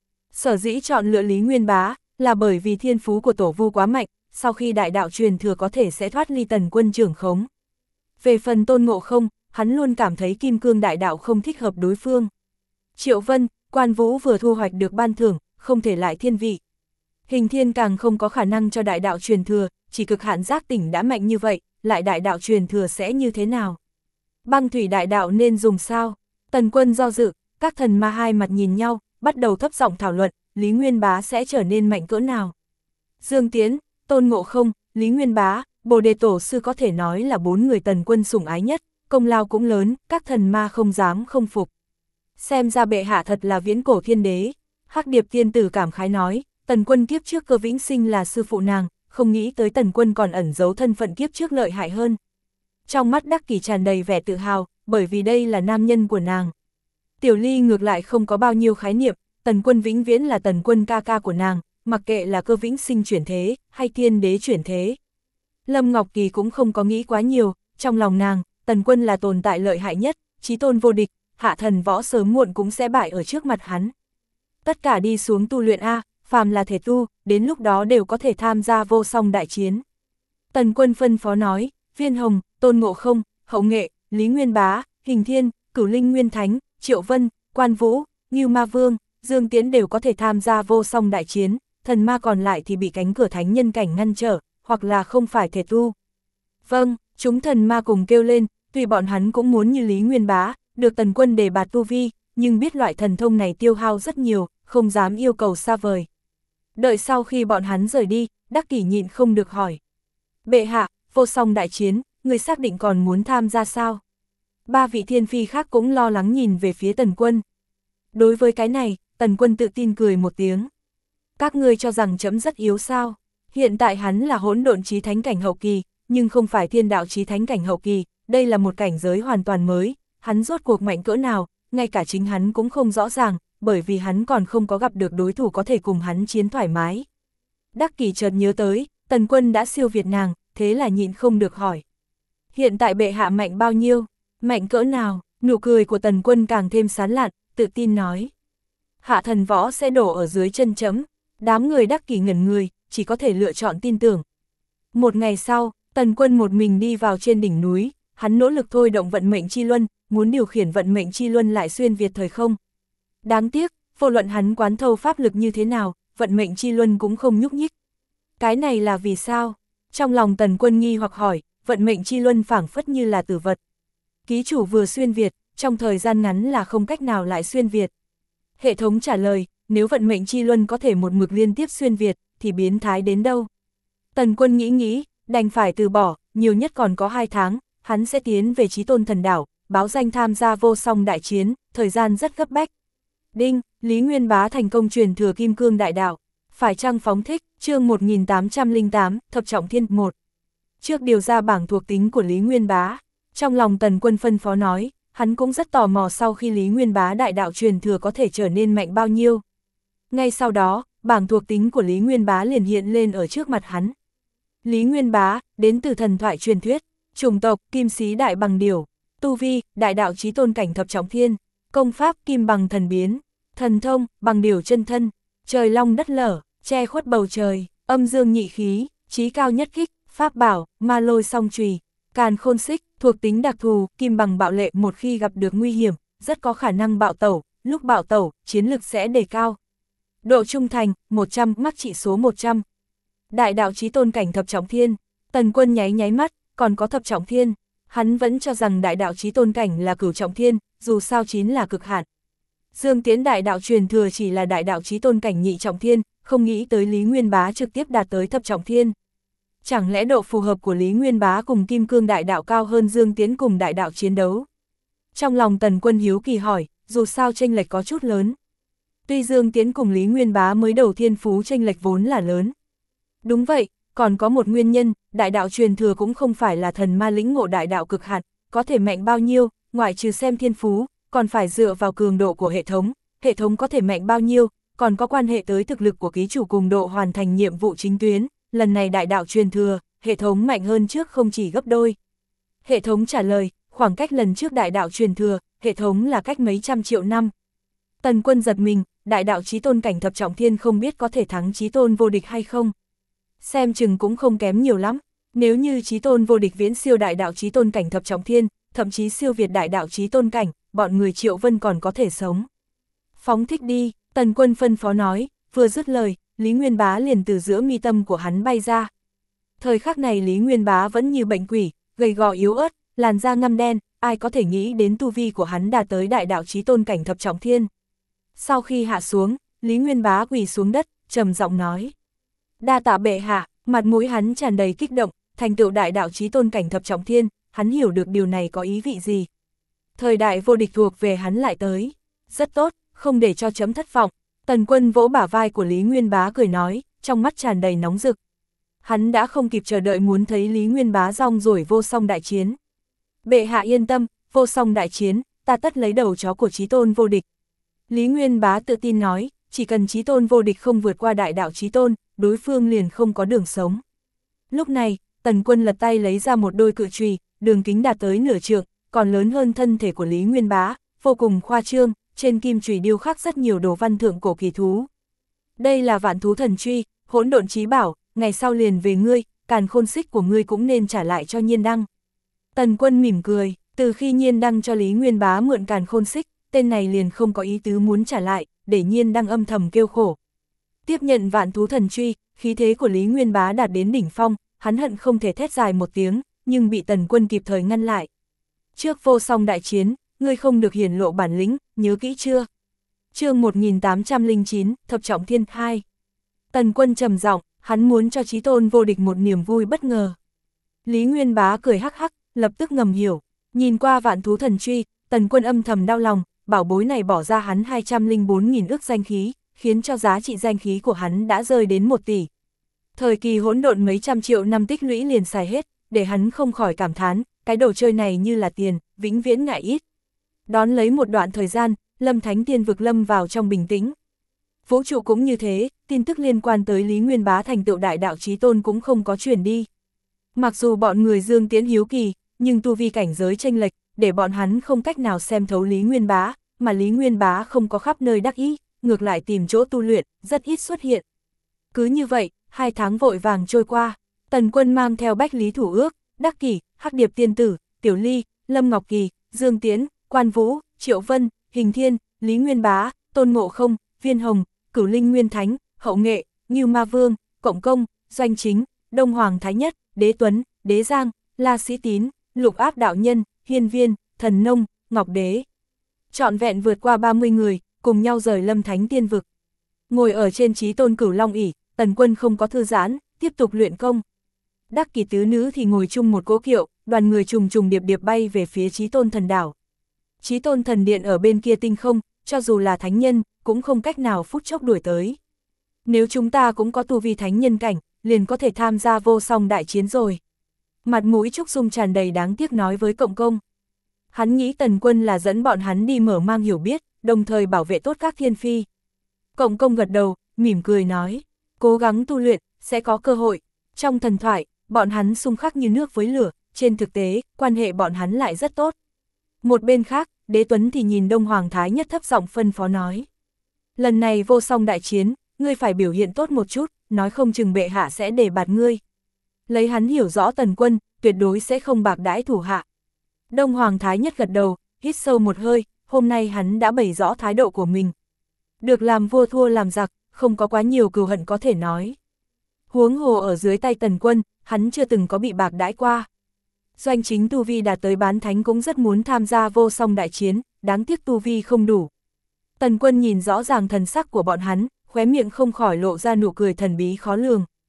Sở dĩ chọn lựa Lý Nguyên Bá, là bởi vì thiên phú của tổ vu quá mạnh, sau khi đại đạo truyền thừa có thể sẽ thoát ly Tần Quân trưởng khống. Về phần Tôn Ngộ Không, hắn luôn cảm thấy kim cương đại đạo không thích hợp đối phương. Triệu Vân, Quan Vũ vừa thu hoạch được ban thưởng, không thể lại thiên vị. Hình Thiên càng không có khả năng cho đại đạo truyền thừa, chỉ cực hạn giác tỉnh đã mạnh như vậy, lại đại đạo truyền thừa sẽ như thế nào? Băng thủy đại đạo nên dùng sao? Tần Quân do dự, các thần ma hai mặt nhìn nhau, bắt đầu thấp giọng thảo luận, Lý Nguyên Bá sẽ trở nên mạnh cỡ nào? Dương Tiến, Tôn Ngộ Không, Lý Nguyên Bá, Bồ Đề Tổ Sư có thể nói là 4 người Tần Quân sủng ái nhất, công lao cũng lớn, các thần ma không dám không phục. Xem ra bệ hạ thật là viễn cổ thiên đế. Hắc Điệp Tiên Tử cảm khái nói, Tần Quân kiếp trước Cơ Vĩnh Sinh là sư phụ nàng, không nghĩ tới Tần Quân còn ẩn giấu thân phận kiếp trước lợi hại hơn. Trong mắt Đắc Kỷ tràn đầy vẻ tự hào, bởi vì đây là nam nhân của nàng. Tiểu Ly ngược lại không có bao nhiêu khái niệm, Tần Quân vĩnh viễn là Tần Quân ca ca của nàng, mặc kệ là Cơ Vĩnh Sinh chuyển thế, hay thiên đế chuyển thế. Lâm Ngọc Kỳ cũng không có nghĩ quá nhiều, trong lòng nàng, Tần Quân là tồn tại lợi hại nhất, chí tôn vô địch, hạ thần võ sớm muộn cũng sẽ bại ở trước mặt hắn. Tất cả đi xuống tu luyện A, phàm là thể tu, đến lúc đó đều có thể tham gia vô song đại chiến. Tần Quân phân phó nói, Viên Hồng, Tôn Ngộ Không, Hậu Nghệ, Lý Nguyên Bá, Hình Thiên, Cửu Linh Nguyên Thánh, Triệu Vân, Quan Vũ, Ngưu Ma Vương, Dương Tiến đều có thể tham gia vô song đại chiến, thần ma còn lại thì bị cánh cửa thánh nhân cảnh ngăn trở, hoặc là không phải thể tu. Vâng, chúng thần ma cùng kêu lên, tuy bọn hắn cũng muốn như Lý Nguyên Bá, được Tần Quân đề bạt tu vi, nhưng biết loại thần thông này tiêu hao rất nhiều, không dám yêu cầu xa vời. Đợi sau khi bọn hắn rời đi, Đắc Kỷ nhịn không được hỏi. Bệ hạ, vô song đại chiến, người xác định còn muốn tham gia sao? Ba vị thiên phi khác cũng lo lắng nhìn về phía Tần Quân. Đối với cái này, Tần Quân tự tin cười một tiếng. Các ngươi cho rằng chấm rất yếu sao? Hiện tại hắn là hỗn độn chí thánh cảnh hậu kỳ, nhưng không phải thiên đạo chí thánh cảnh hậu kỳ, đây là một cảnh giới hoàn toàn mới, hắn rốt cuộc mạnh cỡ nào, ngay cả chính hắn cũng không rõ ràng, bởi vì hắn còn không có gặp được đối thủ có thể cùng hắn chiến thoải mái. Đắc Kỷ chợt nhớ tới, Tần Quân đã siêu việt nàng, thế là nhịn không được hỏi. Hiện tại bệ hạ mạnh bao nhiêu, mạnh cỡ nào? Nụ cười của Tần Quân càng thêm sán lạn, tự tin nói. Hạ thần võ sẽ đổ ở dưới chân chấm. Đám người Đắc Kỷ ngẩn người, chỉ có thể lựa chọn tin tưởng. Một ngày sau, Tần Quân một mình đi vào trên đỉnh núi, hắn nỗ lực thôi động vận mệnh chi luân, muốn điều khiển vận mệnh chi luân lại xuyên việt thời không. Đáng tiếc, vô luận hắn quán thâu pháp lực như thế nào, vận mệnh chi luân cũng không nhúc nhích. Cái này là vì sao? Trong lòng Tần Quân nghi hoặc hỏi, vận mệnh chi luân phảng phất như là tử vật. Ký chủ vừa xuyên việt, trong thời gian ngắn là không cách nào lại xuyên việt. Hệ thống trả lời, nếu vận mệnh chi luân có thể một mực liên tiếp xuyên việt, thì biến thái đến đâu? Tần Quân nghĩ, đành phải từ bỏ, nhiều nhất còn có 2 tháng, hắn sẽ tiến về Chí Tôn Thần Đảo, báo danh tham gia vô song đại chiến, thời gian rất gấp bách. Đinh, Lý Nguyên Bá thành công truyền thừa Kim Cương Đại Đạo. Phải chăng phóng thích, chương 1808, Thập Trọng Thiên 1. Trước điều ra bảng thuộc tính của Lý Nguyên Bá, trong lòng Tần Quân phân phó nói, hắn cũng rất tò mò sau khi Lý Nguyên Bá đại đạo truyền thừa có thể trở nên mạnh bao nhiêu. Ngay sau đó, bảng thuộc tính của Lý Nguyên Bá liền hiện lên ở trước mặt hắn. Lý Nguyên Bá, đến từ thần thoại truyền thuyết, chủng tộc, Kim Sĩ Đại Bằng Điểu, tu vi, đại đạo chí tôn cảnh thập trọng thiên, công pháp, Kim Bằng Thần Biến, thần thông, Bằng Điểu chân thân, trời long đất lở, che khuất bầu trời, âm dương nhị khí, chí cao nhất kích, pháp bảo, ma lôi song chùy, càn khôn xích, thuộc tính đặc thù, Kim Bằng bạo lệ, một khi gặp được nguy hiểm, rất có khả năng bạo tẩu, lúc bạo tẩu, chiến lực sẽ đề cao. Độ trung thành, 100, mắc chỉ số 100. Đại đạo chí tôn cảnh thập trọng thiên, Tần Quân nháy mắt, còn có thập trọng thiên, hắn vẫn cho rằng đại đạo chí tôn cảnh là cửu trọng thiên, dù sao 9 là cực hạn. Dương Tiến đại đạo truyền thừa chỉ là đại đạo chí tôn cảnh nhị trọng thiên, không nghĩ tới Lý Nguyên Bá trực tiếp đạt tới thập trọng thiên. Chẳng lẽ độ phù hợp của Lý Nguyên Bá cùng Kim Cương Đại Đạo cao hơn Dương Tiễn cùng Đại Đạo chiến đấu? Trong lòng Tần Quân hiếu kỳ hỏi, dù sao chênh lệch có chút lớn. Tuy Dương Tiễn cùng Lý Nguyên Bá mới đầu thiên phú chênh lệch vốn là lớn. Đúng vậy, còn có một nguyên nhân, Đại Đạo truyền thừa cũng không phải là thần ma lĩnh ngộ Đại Đạo cực hạn, có thể mạnh bao nhiêu, ngoại trừ xem thiên phú, còn phải dựa vào cường độ của hệ thống có thể mạnh bao nhiêu, còn có quan hệ tới thực lực của ký chủ cùng độ hoàn thành nhiệm vụ chính tuyến, lần này Đại Đạo truyền thừa, hệ thống mạnh hơn trước không chỉ gấp đôi. Hệ thống trả lời, khoảng cách lần trước Đại Đạo truyền thừa, hệ thống là cách mấy trăm triệu năm. Tần Quân giật mình, Đại Đạo chí tôn cảnh thập trọng thiên không biết có thể thắng chí tôn vô địch hay không. Xem chừng cũng không kém nhiều lắm, nếu như chí tôn vô địch viễn siêu Đại Đạo chí tôn cảnh thập trọng thiên, thậm chí siêu việt Đại Đạo chí tôn cảnh, bọn người Triệu Vân còn có thể sống. Phóng thích đi, Tần Quân phân phó nói, vừa dứt lời, Lý Nguyên Bá liền từ giữa mi tâm của hắn bay ra. Thời khắc này Lý Nguyên Bá vẫn như bệnh quỷ, gầy gò yếu ớt, làn da ngăm đen, ai có thể nghĩ đến tu vi của hắn đạt tới Đại Đạo chí tôn cảnh thập trọng thiên. Sau khi hạ xuống, Lý Nguyên Bá quỳ xuống đất, trầm giọng nói. Đa tạ bệ hạ, mặt mũi hắn tràn đầy kích động, thành tựu Đại Đạo chí tôn cảnh thập trọng thiên, hắn hiểu được điều này có ý vị gì. Thời đại vô địch thuộc về hắn lại tới. Rất tốt, không để cho chấm thất vọng. Tần Quân vỗ bả vai của Lý Nguyên Bá cười nói, trong mắt tràn đầy nóng rực. Hắn đã không kịp chờ đợi muốn thấy Lý Nguyên Bá rong ruổi vô song đại chiến. Bệ hạ yên tâm, vô song đại chiến, ta tất lấy đầu chó của chí tôn vô địch. Lý Nguyên Bá tự tin nói, chỉ cần chí tôn vô địch không vượt qua Đại Đạo chí tôn, đối phương liền không có đường sống. Lúc này, Tần Quân lật tay lấy ra một đôi cự chùy, đường kính đạt tới nửa trượng, còn lớn hơn thân thể của Lý Nguyên Bá, vô cùng khoa trương, trên kim chùy điêu khắc rất nhiều đồ văn thượng cổ kỳ thú. Đây là Vạn Thú Thần Truy, hỗn độn chí bảo, ngày sau liền về ngươi, càn khôn xích của ngươi cũng nên trả lại cho Nhiên Đăng. Tần Quân mỉm cười, từ khi Nhiên Đăng cho Lý Nguyên Bá mượn càn khôn xích, tên này liền không có ý tứ muốn trả lại, để Nhiên Đăng âm thầm kêu khổ. Tiếp nhận Vạn Thú Thần Truy, khí thế của Lý Nguyên Bá đạt đến đỉnh phong, hắn hận không thể thét dài một tiếng, nhưng bị Tần Quân kịp thời ngăn lại. Trước vô song đại chiến, ngươi không được hiển lộ bản lĩnh, nhớ kỹ chưa? Chương 1809, Thập trọng thiên 2. Tần Quân trầm giọng, hắn muốn cho chí tôn vô địch một niềm vui bất ngờ. Lý Nguyên Bá cười hắc hắc, lập tức ngầm hiểu, nhìn qua Vạn Thú Thần Truy, Tần Quân âm thầm đau lòng, bảo bối này bỏ ra hắn 204.000 ức danh khí, khiến cho giá trị danh khí của hắn đã rơi đến 1 tỷ. Thời kỳ hỗn độn mấy trăm triệu năm tích lũy liền xài hết, để hắn không khỏi cảm thán, cái đồ chơi này như là tiền, vĩnh viễn ngại ít. Đón lấy một đoạn thời gian, Lâm Thánh Tiên vực lâm vào trong bình tĩnh. Vũ trụ cũng như thế, tin tức liên quan tới Lý Nguyên Bá thành tựu Đại Đạo chí tôn cũng không có truyền đi. Mặc dù bọn người Dương Tiễn hiếu kỳ, nhưng tu vi cảnh giới chênh lệch, để bọn hắn không cách nào xem thấu Lý Nguyên Bá, mà Lý Nguyên Bá không có khắp nơi đắc ý, ngược lại tìm chỗ tu luyện, rất ít xuất hiện. Cứ như vậy, 2 tháng vội vàng trôi qua, Tần Quân mang theo Bách Lý Thủ Ước, Đắc Kỷ, Hắc Điệp Tiên Tử, Tiểu Ly, Lâm Ngọc Kỳ, Dương Tiễn, Quan Vũ, Triệu Vân, Hình Thiên, Lý Nguyên Bá, Tôn Ngộ Không, Viên Hồng, Cửu Linh Nguyên Thánh, Hậu Nghệ, Ngưu Ma Vương, Cộng Công, Doanh Chính, Đông Hoàng Thái Nhất, Đế Tuấn, Đế Giang, La Sĩ Tín, Lục Áp Đạo Nhân, Hiên Viên, Thần Nông, Ngọc Đế. Trọn vẹn vượt qua 30 người, cùng nhau rời Lâm Thánh Tiên vực. Ngồi ở trên chí tôn Cửu Long ỷ, Tần Quân không có thư giãn, tiếp tục luyện công. Đắc Kỷ tứ nữ thì ngồi chung một cỗ kiệu, đoàn người trùng trùng điệp điệp bay về phía chí tôn thần đảo. Chí tôn thần điện ở bên kia tinh không, cho dù là thánh nhân, cũng không cách nào phút chốc đuổi tới. Nếu chúng ta cũng có tu vi thánh nhân cảnh, liền có thể tham gia vô song đại chiến rồi. Mặt mũi Trúc Dung tràn đầy đáng tiếc nói với Cộng Công. Hắn nghĩ Tần Quân là dẫn bọn hắn đi mở mang hiểu biết, đồng thời bảo vệ tốt các thiên phi. Cộng Công gật đầu, mỉm cười nói, cố gắng tu luyện, sẽ có cơ hội. Trong thần thoại, bọn hắn xung khắc như nước với lửa, trên thực tế, quan hệ bọn hắn lại rất tốt. Một bên khác, Đế Tuấn thì nhìn Đông Hoàng Thái Nhất thấp giọng phân phó nói. Lần này vô song đại chiến, ngươi phải biểu hiện tốt một chút, nói không chừng bệ hạ sẽ đề bạt ngươi. Lấy hắn hiểu rõ Tần Quân, tuyệt đối sẽ không bạc đãi thủ hạ. Đông Hoàng Thái Nhất gật đầu, hít sâu một hơi, hôm nay hắn đã bày rõ thái độ của mình. Được làm vua thua làm giặc, không có quá nhiều cừu hận có thể nói. Huống hồ ở dưới tay Tần Quân, hắn chưa từng có bị bạc đãi qua. Doanh Chính tu vi đạt tới bán thánh cũng rất muốn tham gia vô song đại chiến, đáng tiếc tu vi không đủ. Tần Quân nhìn rõ ràng thần sắc của bọn hắn, khóe miệng không khỏi lộ ra nụ cười thần bí khó lường.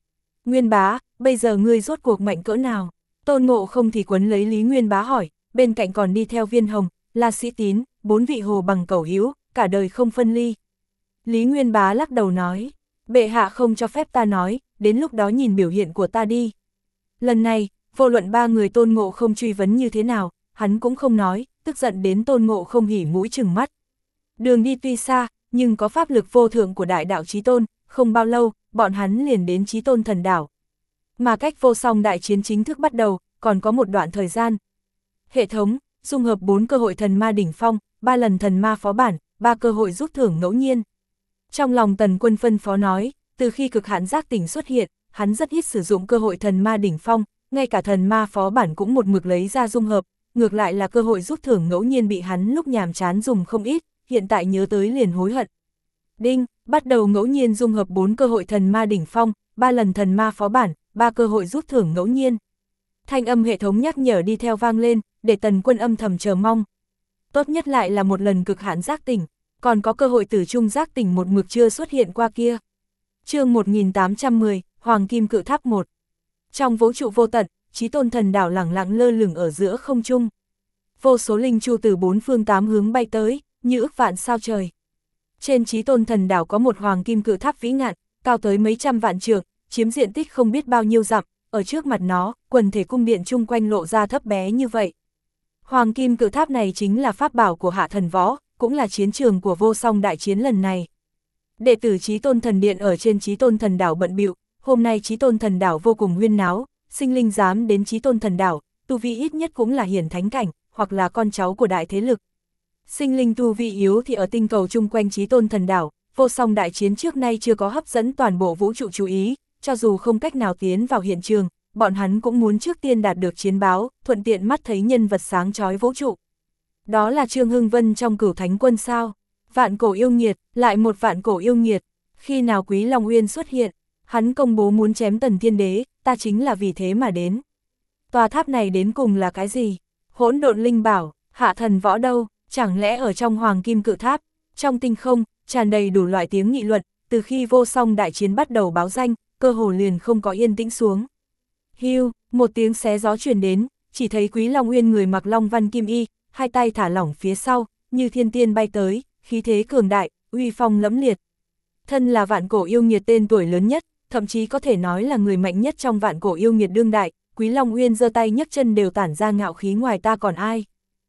Nguyên Bá, bây giờ ngươi rốt cuộc mạnh cỡ nào? Tôn Ngộ Không thì quấn lấy Lý Nguyên Bá hỏi, bên cạnh còn đi theo Viên Hồng, La Sĩ Tín, 4 vị hồ bằng cẩu hữu, cả đời không phân ly. Lý Nguyên Bá lắc đầu nói, bệ hạ không cho phép ta nói, đến lúc đó nhìn biểu hiện của ta đi. Lần này, vô luận 3 người Tôn Ngộ Không truy vấn như thế nào, hắn cũng không nói, tức giận đến Tôn Ngộ Không hỉ mũi trừng mắt. Đường đi tuy xa, nhưng có pháp lực vô thượng của đại đạo Chí Tôn, không bao lâu, bọn hắn liền đến Chí Tôn thần đảo. Mà cách vô song đại chiến chính thức bắt đầu, còn có một đoạn thời gian. Hệ thống, dung hợp 4 cơ hội thần ma đỉnh phong, 3 lần thần ma phó bản, 3 cơ hội rút thưởng ngẫu nhiên. Trong lòng Tần Quân phân phó nói, từ khi cực hạn giác tỉnh xuất hiện, hắn rất ít sử dụng cơ hội thần ma đỉnh phong, ngay cả thần ma phó bản cũng một mực lấy ra dung hợp, ngược lại là cơ hội rút thưởng ngẫu nhiên bị hắn lúc nhàm chán dùng không ít, hiện tại nhớ tới liền hối hận. Đinh, bắt đầu ngẫu nhiên dung hợp 4 cơ hội thần ma đỉnh phong, 3 lần thần ma phó bản, 3 cơ hội rút thưởng ngẫu nhiên. Thanh âm hệ thống nhắc nhở đi theo vang lên, để Tần Quân âm thầm chờ mong. Tốt nhất lại là một lần cực hạn giác tỉnh, còn có cơ hội tử trung giác tỉnh một mực chưa xuất hiện qua kia. Chương 1810, Hoàng Kim Cự Tháp 1. Trong vũ trụ vô tận, Chí Tôn thần đảo lẳng lặng lơ lửng ở giữa không trung. Vô số linh chu từ 4 phương 8 hướng bay tới, như ức vạn sao trời. Trên Chí Tôn thần đảo có một Hoàng Kim Cự Tháp vĩ ngạn, cao tới mấy trăm vạn trượng, chiếm diện tích không biết bao nhiêu dặm, ở trước mặt nó, quần thể cung điện chung quanh lộ ra thấp bé như vậy. Hoàng Kim Cự Tháp này chính là pháp bảo của Hạ Thần Võ, cũng là chiến trường của vô song đại chiến lần này. Đệ tử Chí Tôn thần điện ở trên Chí Tôn thần đảo bận bịu, hôm nay Chí Tôn thần đảo vô cùng huyên náo, sinh linh dám đến Chí Tôn thần đảo, tu vi ít nhất cũng là hiển thánh cảnh, hoặc là con cháu của đại thế lực. Sinh linh tu vi yếu thì ở tinh cầu chung quanh Chí Tôn thần đảo, vô song đại chiến trước nay chưa có hấp dẫn toàn bộ vũ trụ chú ý, cho dù không cách nào tiến vào hiện trường, bọn hắn cũng muốn trước tiên đạt được chiến báo, thuận tiện mắt thấy nhân vật sáng chói vũ trụ. Đó là Trương Hưng Vân trong Cửu Thánh Quân sao? Vạn cổ yêu nghiệt, lại một vạn cổ yêu nghiệt. Khi nào Quý Long Uyên xuất hiện, hắn công bố muốn chém Tần Thiên Đế, ta chính là vì thế mà đến. Tòa tháp này đến cùng là cái gì? Hỗn độn linh bảo, Hạ Thần Võ đâu? Chẳng lẽ ở trong Hoàng Kim Cự Tháp? Trong tinh không, tràn đầy đủ loại tiếng nghị luận, từ khi vô song đại chiến bắt đầu báo danh, cơ hồ liền không có yên tĩnh xuống. Hưu, một tiếng xé gió truyền đến, chỉ thấy Quý Long Uyên người mặc long văn kim y, hai tay thả lỏng phía sau, như thiên tiên bay tới, khí thế cường đại, uy phong lẫm liệt. Thân là vạn cổ yêu nghiệt tên tuổi lớn nhất, thậm chí có thể nói là người mạnh nhất trong vạn cổ yêu nghiệt đương đại, Quý Long Uyên giơ tay nhấc chân đều tản ra ngạo khí ngoài ta còn ai.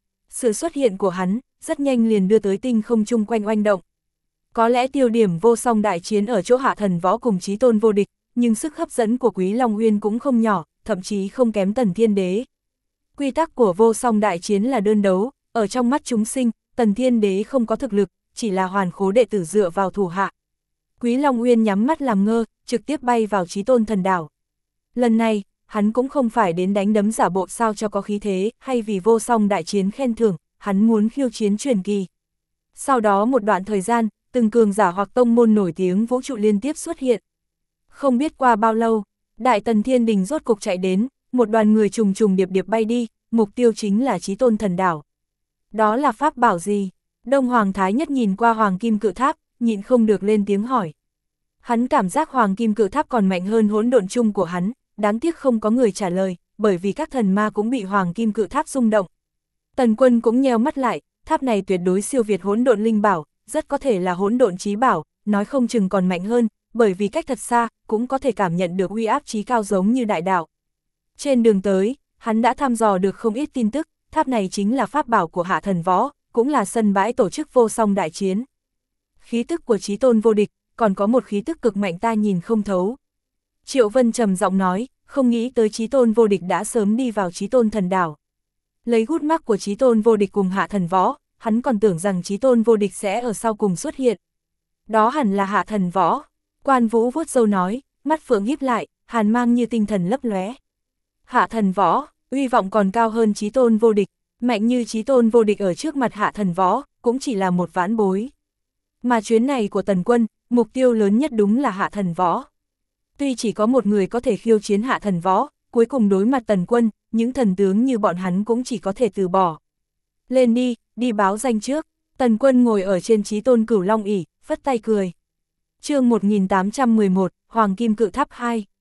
Sự xuất hiện của hắn, rất nhanh liền đưa tới tinh không chung quanh oanh động. Có lẽ tiêu điểm vô song đại chiến ở chỗ Hạ Thần Võ cùng Chí Tôn vô địch, nhưng sức hấp dẫn của Quý Long Uyên cũng không nhỏ, thậm chí không kém Tần Thiên Đế. Quy tắc của vô song đại chiến là đơn đấu, ở trong mắt chúng sinh, Tần Thiên Đế không có thực lực, chỉ là hoàn khố đệ tử dựa vào thủ hạ. Quý Long Uyên nhắm mắt làm ngơ, trực tiếp bay vào Chí Tôn thần đảo. Lần này, hắn cũng không phải đến đánh đấm giả bộ sao cho có khí thế, hay vì vô song đại chiến khen thưởng, hắn muốn khiêu chiến truyền kỳ. Sau đó một đoạn thời gian, từng cường giả hoặc tông môn nổi tiếng vũ trụ liên tiếp xuất hiện. Không biết qua bao lâu, Đại Tần Thiên Đình rốt cục chạy đến, một đoàn người trùng trùng điệp điệp bay đi, mục tiêu chính là Chí Tôn thần đảo. Đó là pháp bảo gì? Đông Hoàng Thái Nhất nhìn qua Hoàng Kim Cự Tháp, nhịn không được lên tiếng hỏi. Hắn cảm giác Hoàng Kim Cự Tháp còn mạnh hơn hỗn độn chung của hắn, đáng tiếc không có người trả lời, bởi vì các thần ma cũng bị Hoàng Kim Cự Tháp rung động. Tần Quân cũng nheo mắt lại, tháp này tuyệt đối siêu việt hỗn độn linh bảo, rất có thể là hỗn độn chí bảo, nói không chừng còn mạnh hơn, bởi vì cách thật xa, cũng có thể cảm nhận được uy áp chí cao giống như đại đạo. Trên đường tới, hắn đã thăm dò được không ít tin tức, tháp này chính là pháp bảo của Hạ Thần Võ, cũng là sân bãi tổ chức vô song đại chiến. Khí tức của Chí Tôn vô địch, còn có một khí tức cực mạnh ta nhìn không thấu. Triệu Vân trầm giọng nói, không nghĩ tới Chí Tôn vô địch đã sớm đi vào Chí Tôn thần đảo. Lấy gút mắc của Chí Tôn vô địch cùng Hạ Thần Võ, hắn còn tưởng rằng Chí Tôn vô địch sẽ ở sau cùng xuất hiện. Đó hẳn là Hạ Thần Võ. Quan Vũ vuốt râu nói, mắt phượng híp lại, hàn mang như tinh thần lấp lóe. Hạ Thần Võ, uy vọng còn cao hơn Chí Tôn vô địch, mạnh như Chí Tôn vô địch ở trước mặt Hạ Thần Võ, cũng chỉ là một vãn bối. Mà chuyến này của Tần Quân, mục tiêu lớn nhất đúng là Hạ Thần Võ. Tuy chỉ có một người có thể khiêu chiến Hạ Thần Võ, cuối cùng đối mặt Tần Quân, những thần tướng như bọn hắn cũng chỉ có thể từ bỏ. Lên đi, đi báo danh trước. Tần Quân ngồi ở trên Chí Tôn Cửu Long ỷ, phất tay cười. Chương 1811, Hoàng Kim Cự Tháp 2.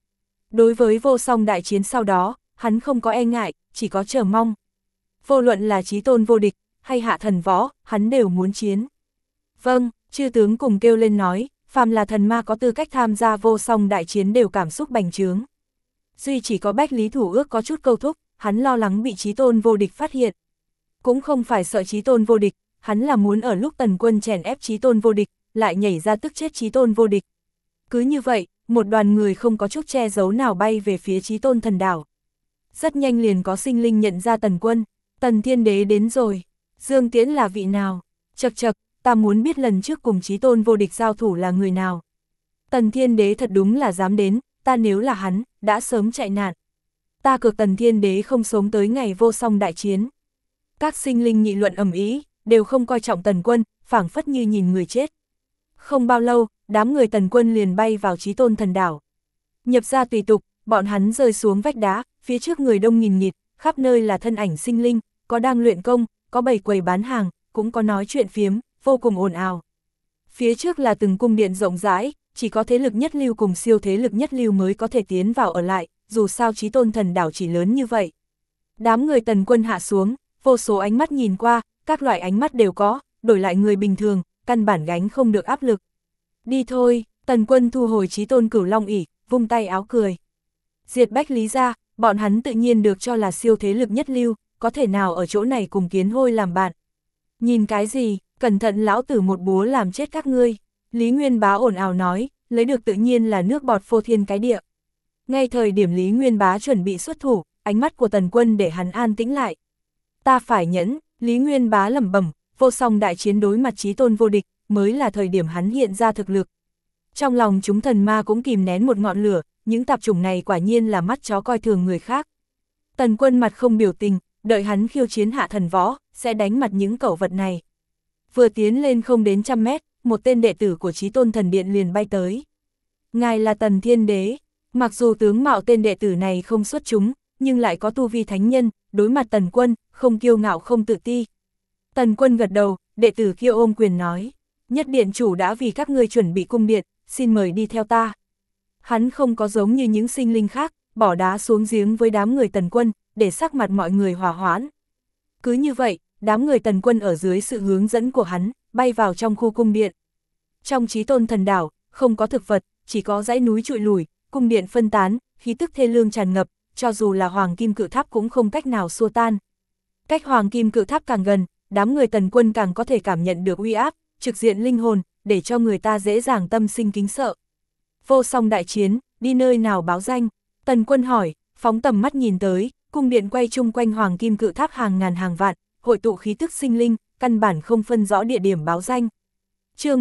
Đối với vô song đại chiến sau đó, hắn không có e ngại, chỉ có chờ mong. Vô luận là chí tôn vô địch, hay hạ thần võ, hắn đều muốn chiến. Vâng, chư tướng cùng kêu lên nói, phàm là thần ma có tư cách tham gia vô song đại chiến đều cảm xúc bành trướng. Duy chỉ có Bách Lý Thủ Ước có chút câu thúc, hắn lo lắng bị chí tôn vô địch phát hiện. Cũng không phải sợ chí tôn vô địch, hắn là muốn ở lúc Tần Quân chèn ép chí tôn vô địch, lại nhảy ra tức chết chí tôn vô địch. Cứ như vậy, một đoàn người không có chút che giấu nào bay về phía chí tôn thần đảo. Rất nhanh liền có sinh linh nhận ra Tần Quân, Tần Thiên Đế đến rồi, Dương Tiễn là vị nào? Chậc chậc, ta muốn biết lần trước cùng chí tôn vô địch giao thủ là người nào. Tần Thiên Đế thật đúng là dám đến, ta nếu là hắn, đã sớm chạy nạn. Ta cược Tần Thiên Đế không sống tới ngày vô song đại chiến. Các sinh linh nghị luận ầm ĩ, đều không coi trọng Tần Quân, phảng phất như nhìn người chết. Không bao lâu, đám người Tần Quân liền bay vào chí tôn thần đảo. Nhập ra tùy tục, bọn hắn rơi xuống vách đá, phía trước người đông nghìn nghịt, khắp nơi là thân ảnh sinh linh, có đang luyện công, có bày quầy bán hàng, cũng có nói chuyện phiếm, vô cùng ồn ào. Phía trước là từng cung điện rộng rãi, chỉ có thế lực nhất lưu cùng siêu thế lực nhất lưu mới có thể tiến vào ở lại, dù sao chí tôn thần đảo chỉ lớn như vậy. Đám người Tần Quân hạ xuống, vô số ánh mắt nhìn qua, các loại ánh mắt đều có, đổi lại người bình thường, căn bản gánh không được áp lực. Đi thôi, Tần Quân thu hồi chí tôn cửu long ỷ, vung tay áo cười. Diệt Bách Lý ra, bọn hắn tự nhiên được cho là siêu thế lực nhất lưu, có thể nào ở chỗ này cùng Kiến Hôi làm bạn. Nhìn cái gì, cẩn thận lão tử một búa làm chết các ngươi. Lý Nguyên Bá ồn ào nói, lấy được tự nhiên là nước bọt phô thiên cái địa. Ngay thời điểm Lý Nguyên Bá chuẩn bị xuất thủ, ánh mắt của Tần Quân để hắn an tĩnh lại. Ta phải nhẫn, Lý Nguyên Bá lẩm bẩm, vô song đại chiến đối mặt chí tôn vô địch, mới là thời điểm hắn hiện ra thực lực. Trong lòng chúng thần ma cũng kìm nén một ngọn lửa, những tạp chủng này quả nhiên là mắt chó coi thường người khác. Tần Quân mặt không biểu tình, đợi hắn khiêu chiến hạ thần võ, sẽ đánh mặt những cẩu vật này. Vừa tiến lên không đến 100 mét, một tên đệ tử của chí tôn thần điện liền bay tới. Ngài là Tần Thiên Đế, mặc dù tướng mạo tên đệ tử này không xuất chúng, nhưng lại có tu vi thánh nhân, đối mặt Tần Quân, không kiêu ngạo không tự ti. Tần Quân gật đầu, đệ tử kia ôm quyền nói, nhất điện chủ đã vì các ngươi chuẩn bị cung điện, xin mời đi theo ta. Hắn không có giống như những sinh linh khác, bỏ đá xuống giếng với đám người Tần Quân, để sắc mặt mọi người hòa hoãn. Cứ như vậy, đám người Tần Quân ở dưới sự hướng dẫn của hắn, bay vào trong khu cung điện. Trong chí tôn thần đảo, không có thực vật, chỉ có dãy núi trụi lủi, cung điện phân tán, khí tức thê lương tràn ngập, cho dù là Hoàng Kim Cự Tháp cũng không cách nào xua tan. Cách Hoàng Kim Cự Tháp càng gần, đám người Tần Quân càng có thể cảm nhận được uy áp, trực diện linh hồn, để cho người ta dễ dàng tâm sinh kính sợ. Vô song đại chiến, đi nơi nào báo danh? Tần Quân hỏi, phóng tầm mắt nhìn tới, cung điện quay chung quanh Hoàng Kim Cự Tháp hàng ngàn hàng vạn, hội tụ khí tức sinh linh, căn bản không phân rõ địa điểm báo danh. Chương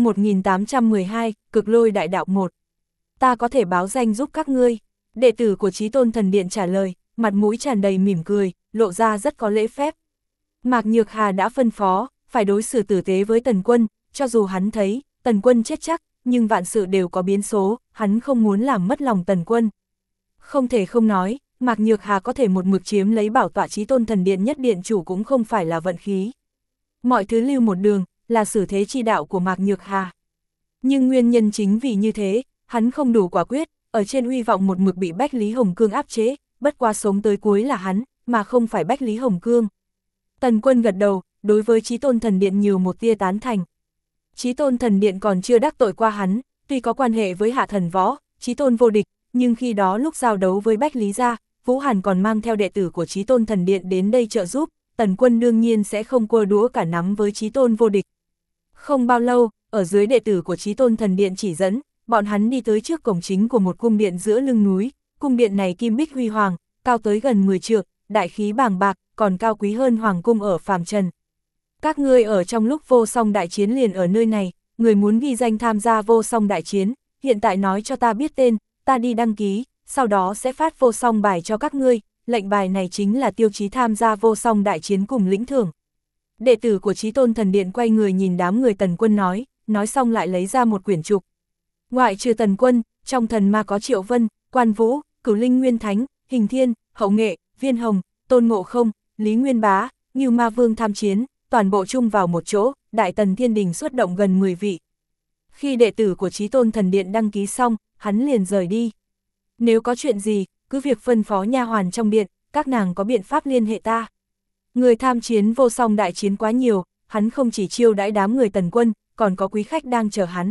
1812, Cực Lôi Đại Đạo 1. Ta có thể báo danh giúp các ngươi. Đệ tử của chí tôn thần điện trả lời, mặt mũi tràn đầy mỉm cười, lộ ra rất có lễ phép. Mạc Nhược Hà đã phân phó, phải đối xử tử tế với Tần Quân, cho dù hắn thấy, Tần Quân chết chắc, nhưng vạn sự đều có biến số, hắn không muốn làm mất lòng Tần Quân. Không thể không nói, Mạc Nhược Hà có thể một mực chiếm lấy bảo tọa chí tôn thần điện nhất điện chủ cũng không phải là vận khí. Mọi thứ lưu một đường, là xử thế chi đạo của Mạc Nhược Hà. Nhưng nguyên nhân chính vì như thế, hắn không đủ quả quyết, ở trên uy vọng một mực bị Bách Lý Hồng Cương áp chế, bất qua sống tới cuối là hắn, mà không phải Bách Lý Hồng Cương. Tần Quân gật đầu, đối với chí tôn thần điện nhiều một tia tán thành. Chí tôn thần điện còn chưa đắc tội qua hắn, tuy có quan hệ với hạ thần võ, chí tôn vô địch, nhưng khi đó lúc giao đấu với Bách Lý gia, Vũ Hàn còn mang theo đệ tử của chí tôn thần điện đến đây trợ giúp, Tần Quân đương nhiên sẽ không cua đũa cả nắm với chí tôn vô địch. Không bao lâu, ở dưới đệ tử của chí tôn thần điện chỉ dẫn, bọn hắn đi tới trước cổng chính của một cung điện giữa lưng núi, cung điện này kim bích huy hoàng, cao tới gần 10 trượng, đại khí bàng bạc, còn cao quý hơn hoàng cung ở phàm trần. Các ngươi ở trong lúc vô song đại chiến liền ở nơi này, người muốn ghi danh tham gia vô song đại chiến, hiện tại nói cho ta biết tên, ta đi đăng ký, sau đó sẽ phát vô song bài cho các ngươi, lệnh bài này chính là tiêu chí tham gia vô song đại chiến cùng lĩnh thưởng. Đệ tử của chí tôn thần điện quay người nhìn đám người Tần Quân nói xong lại lấy ra một quyển trục. Ngoại trừ Tần Quân, trong thần ma có Triệu Vân, Quan Vũ, Cửu Linh Nguyên Thánh, Hình Thiên, Hậu Nghệ, Viên Hồng, Tôn Ngộ Không, Lý Nguyên Bá, Ngưu Ma Vương tham chiến, toàn bộ chung vào một chỗ, Đại Tần Thiên Đình xuất động gần 10 vị. Khi đệ tử của chí tôn thần điện đăng ký xong, hắn liền rời đi. Nếu có chuyện gì, cứ việc phân phó nha hoàn trong điện, các nàng có biện pháp liên hệ ta. Người tham chiến vô song đại chiến quá nhiều, hắn không chỉ chiêu đãi đám người Tần Quân, còn có quý khách đang chờ hắn.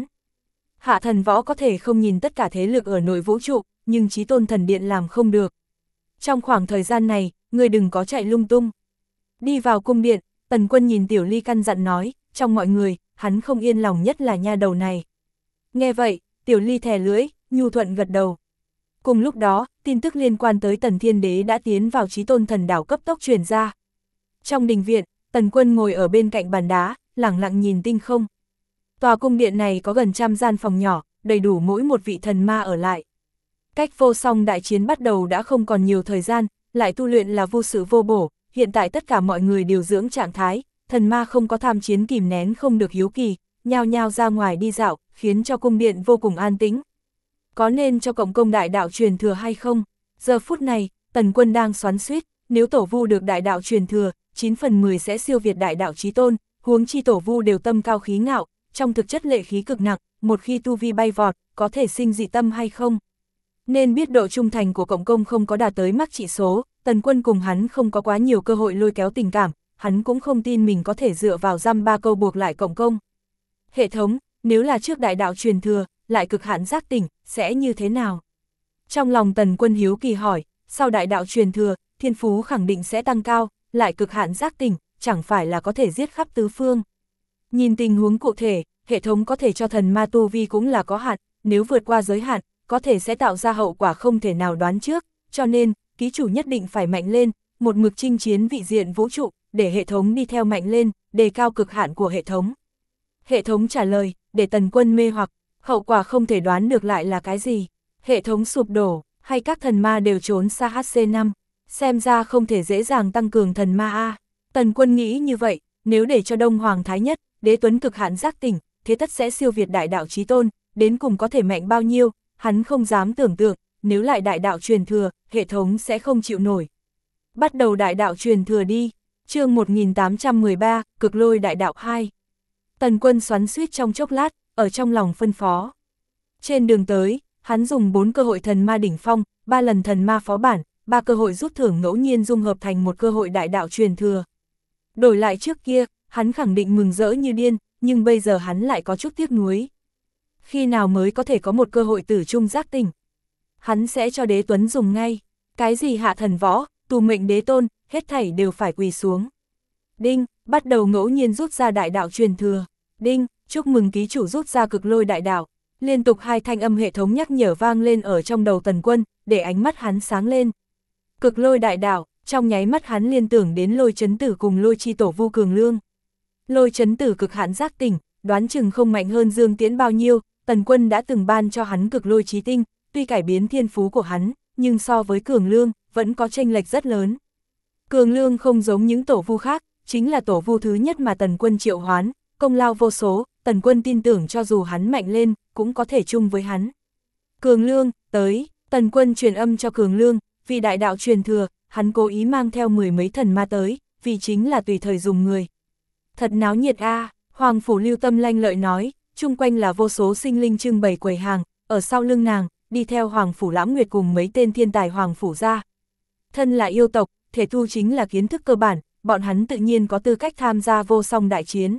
Hạ Thần Võ có thể không nhìn tất cả thế lực ở nội vũ trụ, nhưng Chí Tôn Thần Điện làm không được. Trong khoảng thời gian này, người đừng có chạy lung tung. Đi vào cung điện, Tần Quân nhìn Tiểu Ly căn dặn nói, trong mọi người, hắn không yên lòng nhất là nha đầu này. Nghe vậy, Tiểu Ly thè lưỡi, nhu thuận gật đầu. Cùng lúc đó, tin tức liên quan tới Tần Thiên Đế đã tiến vào Chí Tôn Thần Đảo cấp tốc truyền ra. Trong đình viện, Tần Quân ngồi ở bên cạnh bàn đá, lẳng lặng nhìn tinh không. Tòa cung điện này có gần 100 gian phòng nhỏ, đầy đủ mỗi một vị thần ma ở lại. Cách vô song đại chiến bắt đầu đã không còn nhiều thời gian, lại tu luyện là vô sự vô bổ, hiện tại tất cả mọi người đều dưỡng trạng thái, thần ma không có tham chiến kìm nén không được hiếu kỳ, nhao nhao ra ngoài đi dạo, khiến cho cung điện vô cùng an tĩnh. Có nên cho cộng công đại đạo truyền thừa hay không? Giờ phút này, Tần Quân đang xoắn xuýt, nếu tổ vu được đại đạo truyền thừa, 9 phần 10 sẽ siêu việt đại đạo chí tôn, huống chi tổ vu đều tâm cao khí ngạo, trong thực chất lệ khí cực nặng, một khi tu vi bay vọt, có thể sinh dị tâm hay không? Nên biết độ trung thành của cộng công không có đạt tới mắc trị số, Tần Quân cùng hắn không có quá nhiều cơ hội lôi kéo tình cảm, hắn cũng không tin mình có thể dựa vào dăm ba câu buộc lại cộng công. Hệ thống, nếu là trước đại đạo truyền thừa, lại cực hạn giác tỉnh, sẽ như thế nào? Trong lòng Tần Quân hiếu kỳ hỏi, sau đại đạo truyền thừa, thiên phú khẳng định sẽ tăng cao, lại cực hạn giác tỉnh, chẳng phải là có thể giết khắp tứ phương. Nhìn tình huống cụ thể, hệ thống có thể cho thần ma tu vi cũng là có hạn, nếu vượt qua giới hạn, có thể sẽ tạo ra hậu quả không thể nào đoán trước, cho nên, ký chủ nhất định phải mạnh lên, một mực chinh chiến vị diện vũ trụ, để hệ thống đi theo mạnh lên, đề cao cực hạn của hệ thống. Hệ thống trả lời, để Tần Quân mê hoặc, hậu quả không thể đoán được lại là cái gì. Hệ thống sụp đổ, hay các thần ma đều trốn xa HC5, xem ra không thể dễ dàng tăng cường thần ma A. Tần Quân nghĩ như vậy, nếu để cho Đông Hoàng Thái Nhất, Đế Tuấn cực hạn giác tỉnh, thế tất sẽ siêu việt đại đạo chí tôn, đến cùng có thể mạnh bao nhiêu, hắn không dám tưởng tượng, nếu lại đại đạo truyền thừa, hệ thống sẽ không chịu nổi. Bắt đầu đại đạo truyền thừa đi, chương 1813, cực lôi đại đạo 2. Tần Quân xoắn xuýt trong chốc lát, ở trong lòng phân phó. Trên đường tới, hắn dùng 4 cơ hội thần ma đỉnh phong, 3 lần thần ma phó bản, 3 cơ hội rút thưởng ngẫu nhiên dung hợp thành một cơ hội đại đạo truyền thừa. Đổi lại trước kia, hắn khẳng định mừng rỡ như điên, nhưng bây giờ hắn lại có chút tiếc nuối. Khi nào mới có thể có một cơ hội tử trung giác tỉnh? Hắn sẽ cho Đế Tuấn dùng ngay. Cái gì Hạ Thần Võ, tù mệnh đế tôn, hết thảy đều phải quỳ xuống. Đinh, bắt đầu ngẫu nhiên rút ra đại đạo truyền thừa. Đinh, chúc mừng ký chủ rút ra cực lôi đại đạo. Liên tục 2 thanh âm hệ thống nhắc nhở vang lên ở trong đầu Tần Quân, để ánh mắt hắn sáng lên. Cực lôi đại đạo, trong nháy mắt hắn liên tưởng đến Lôi Chấn Tử cùng Lôi Chi Tổ Vu Cường Lương. Lôi Chấn Tử cực hạn giác tỉnh, đoán chừng không mạnh hơn Dương Tiễn bao nhiêu, Tần Quân đã từng ban cho hắn cực lôi chí tinh, tuy cải biến thiên phú của hắn, nhưng so với Cường Lương, vẫn có chênh lệch rất lớn. Cường Lương không giống những tổ vu khác, chính là tổ vu thứ nhất mà Tần Quân triệu hoán, công lao vô số, Tần Quân tin tưởng cho dù hắn mạnh lên, cũng có thể chung với hắn. Cường Lương, tới, Tần Quân truyền âm cho Cường Lương, vì đại đạo truyền thừa, hắn cố ý mang theo 10 mấy thần ma tới, vì chính là tùy thời dùng người. Thật náo nhiệt a, Hoàng Phủ Lưu Tâm lanh lợi nói, chung quanh là vô số sinh linh trưng bày quầy hàng, ở sau lưng nàng, đi theo Hoàng Phủ Lãm Nguyệt cùng mấy tên thiên tài Hoàng Phủ ra. Thân là yêu tộc, thể tu chính là kiến thức cơ bản, bọn hắn tự nhiên có tư cách tham gia vô song đại chiến.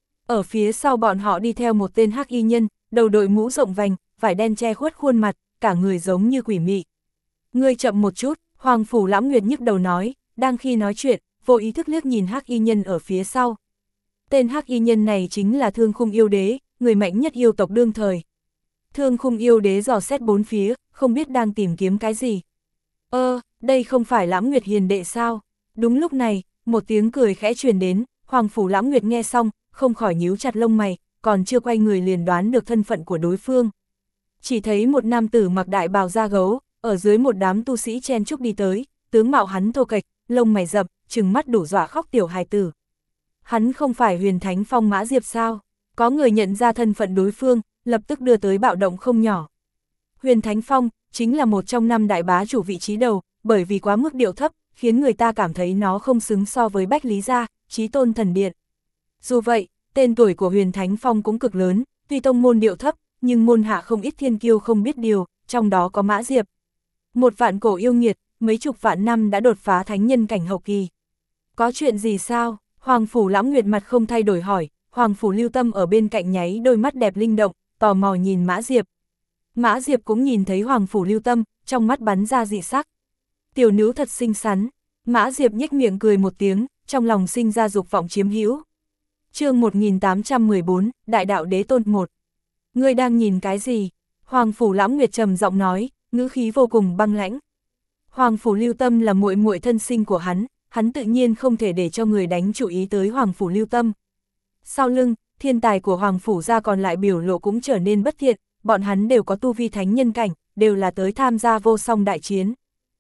Ở phía sau bọn họ đi theo một tên hắc y nhân, đầu đội mũ rộng vành, vải đen che khuất khuôn mặt, cả người giống như quỷ mị. Ngươi chậm một chút, Hoàng Phủ Lãm Nguyệt nhức đầu nói, đang khi nói chuyện, vô ý thức liếc nhìn hắc y nhân ở phía sau. Tên hắc y nhân này chính là Thương Khung Yêu Đế, người mạnh nhất yêu tộc đương thời. Thương Khung Yêu Đế dò xét bốn phía, không biết đang tìm kiếm cái gì. Đây không phải Lãm Nguyệt hiền đệ sao? Đúng lúc này, một tiếng cười khẽ truyền đến, Hoàng Phủ Lãm Nguyệt nghe xong, không khỏi nhíu chặt lông mày, còn chưa quay người liền đoán được thân phận của đối phương. Chỉ thấy một nam tử mặc đại bào da gấu, ở dưới một đám tu sĩ chen chúc đi tới, tướng mạo hắn thô kệch, lông mày rậm, trừng mắt đủ dọa khóc tiểu hài tử. Hắn không phải Huyền Thánh Phong Mã Diệp sao? Có người nhận ra thân phận đối phương, lập tức đưa tới bạo động không nhỏ. Huyền Thánh Phong chính là một trong 5 đại bá chủ vị trí đầu, bởi vì quá mức điệu thấp, khiến người ta cảm thấy nó không xứng so với Bách Lý Gia, Chí Tôn Thần Điện. Dù vậy, tên tuổi của Huyền Thánh Phong cũng cực lớn, tuy tông môn điệu thấp, nhưng môn hạ không ít thiên kiêu không biết điều, trong đó có Mã Diệp. 1 vạn cổ yêu nghiệt, mấy chục vạn năm đã đột phá thánh nhân cảnh hậu kỳ. Có chuyện gì sao? Hoàng Phủ Lãm Nguyệt mặt không thay đổi hỏi. Hoàng Phủ Lưu Tâm ở bên cạnh nháy đôi mắt đẹp linh động, tò mò nhìn Mã Diệp. Mã Diệp cũng nhìn thấy Hoàng Phủ Lưu Tâm, trong mắt bắn ra dị sắc. Tiểu nữ thật xinh xắn. Mã Diệp nhếch miệng cười một tiếng, trong lòng sinh ra dục vọng chiếm hữu. Chương 1814, Đại đạo đế tôn 1. Ngươi đang nhìn cái gì? Hoàng Phủ Lãm Nguyệt trầm giọng nói, ngữ khí vô cùng băng lãnh. Hoàng Phủ Lưu Tâm là muội muội thân sinh của hắn tự nhiên không thể để cho người đánh chú ý tới Hoàng Phủ Lưu Tâm. Sau lưng, thiên tài của Hoàng Phủ gia còn lại biểu lộ cũng trở nên bất thiện, bọn hắn đều có tu vi thánh nhân cảnh, đều là tới tham gia vô song đại chiến.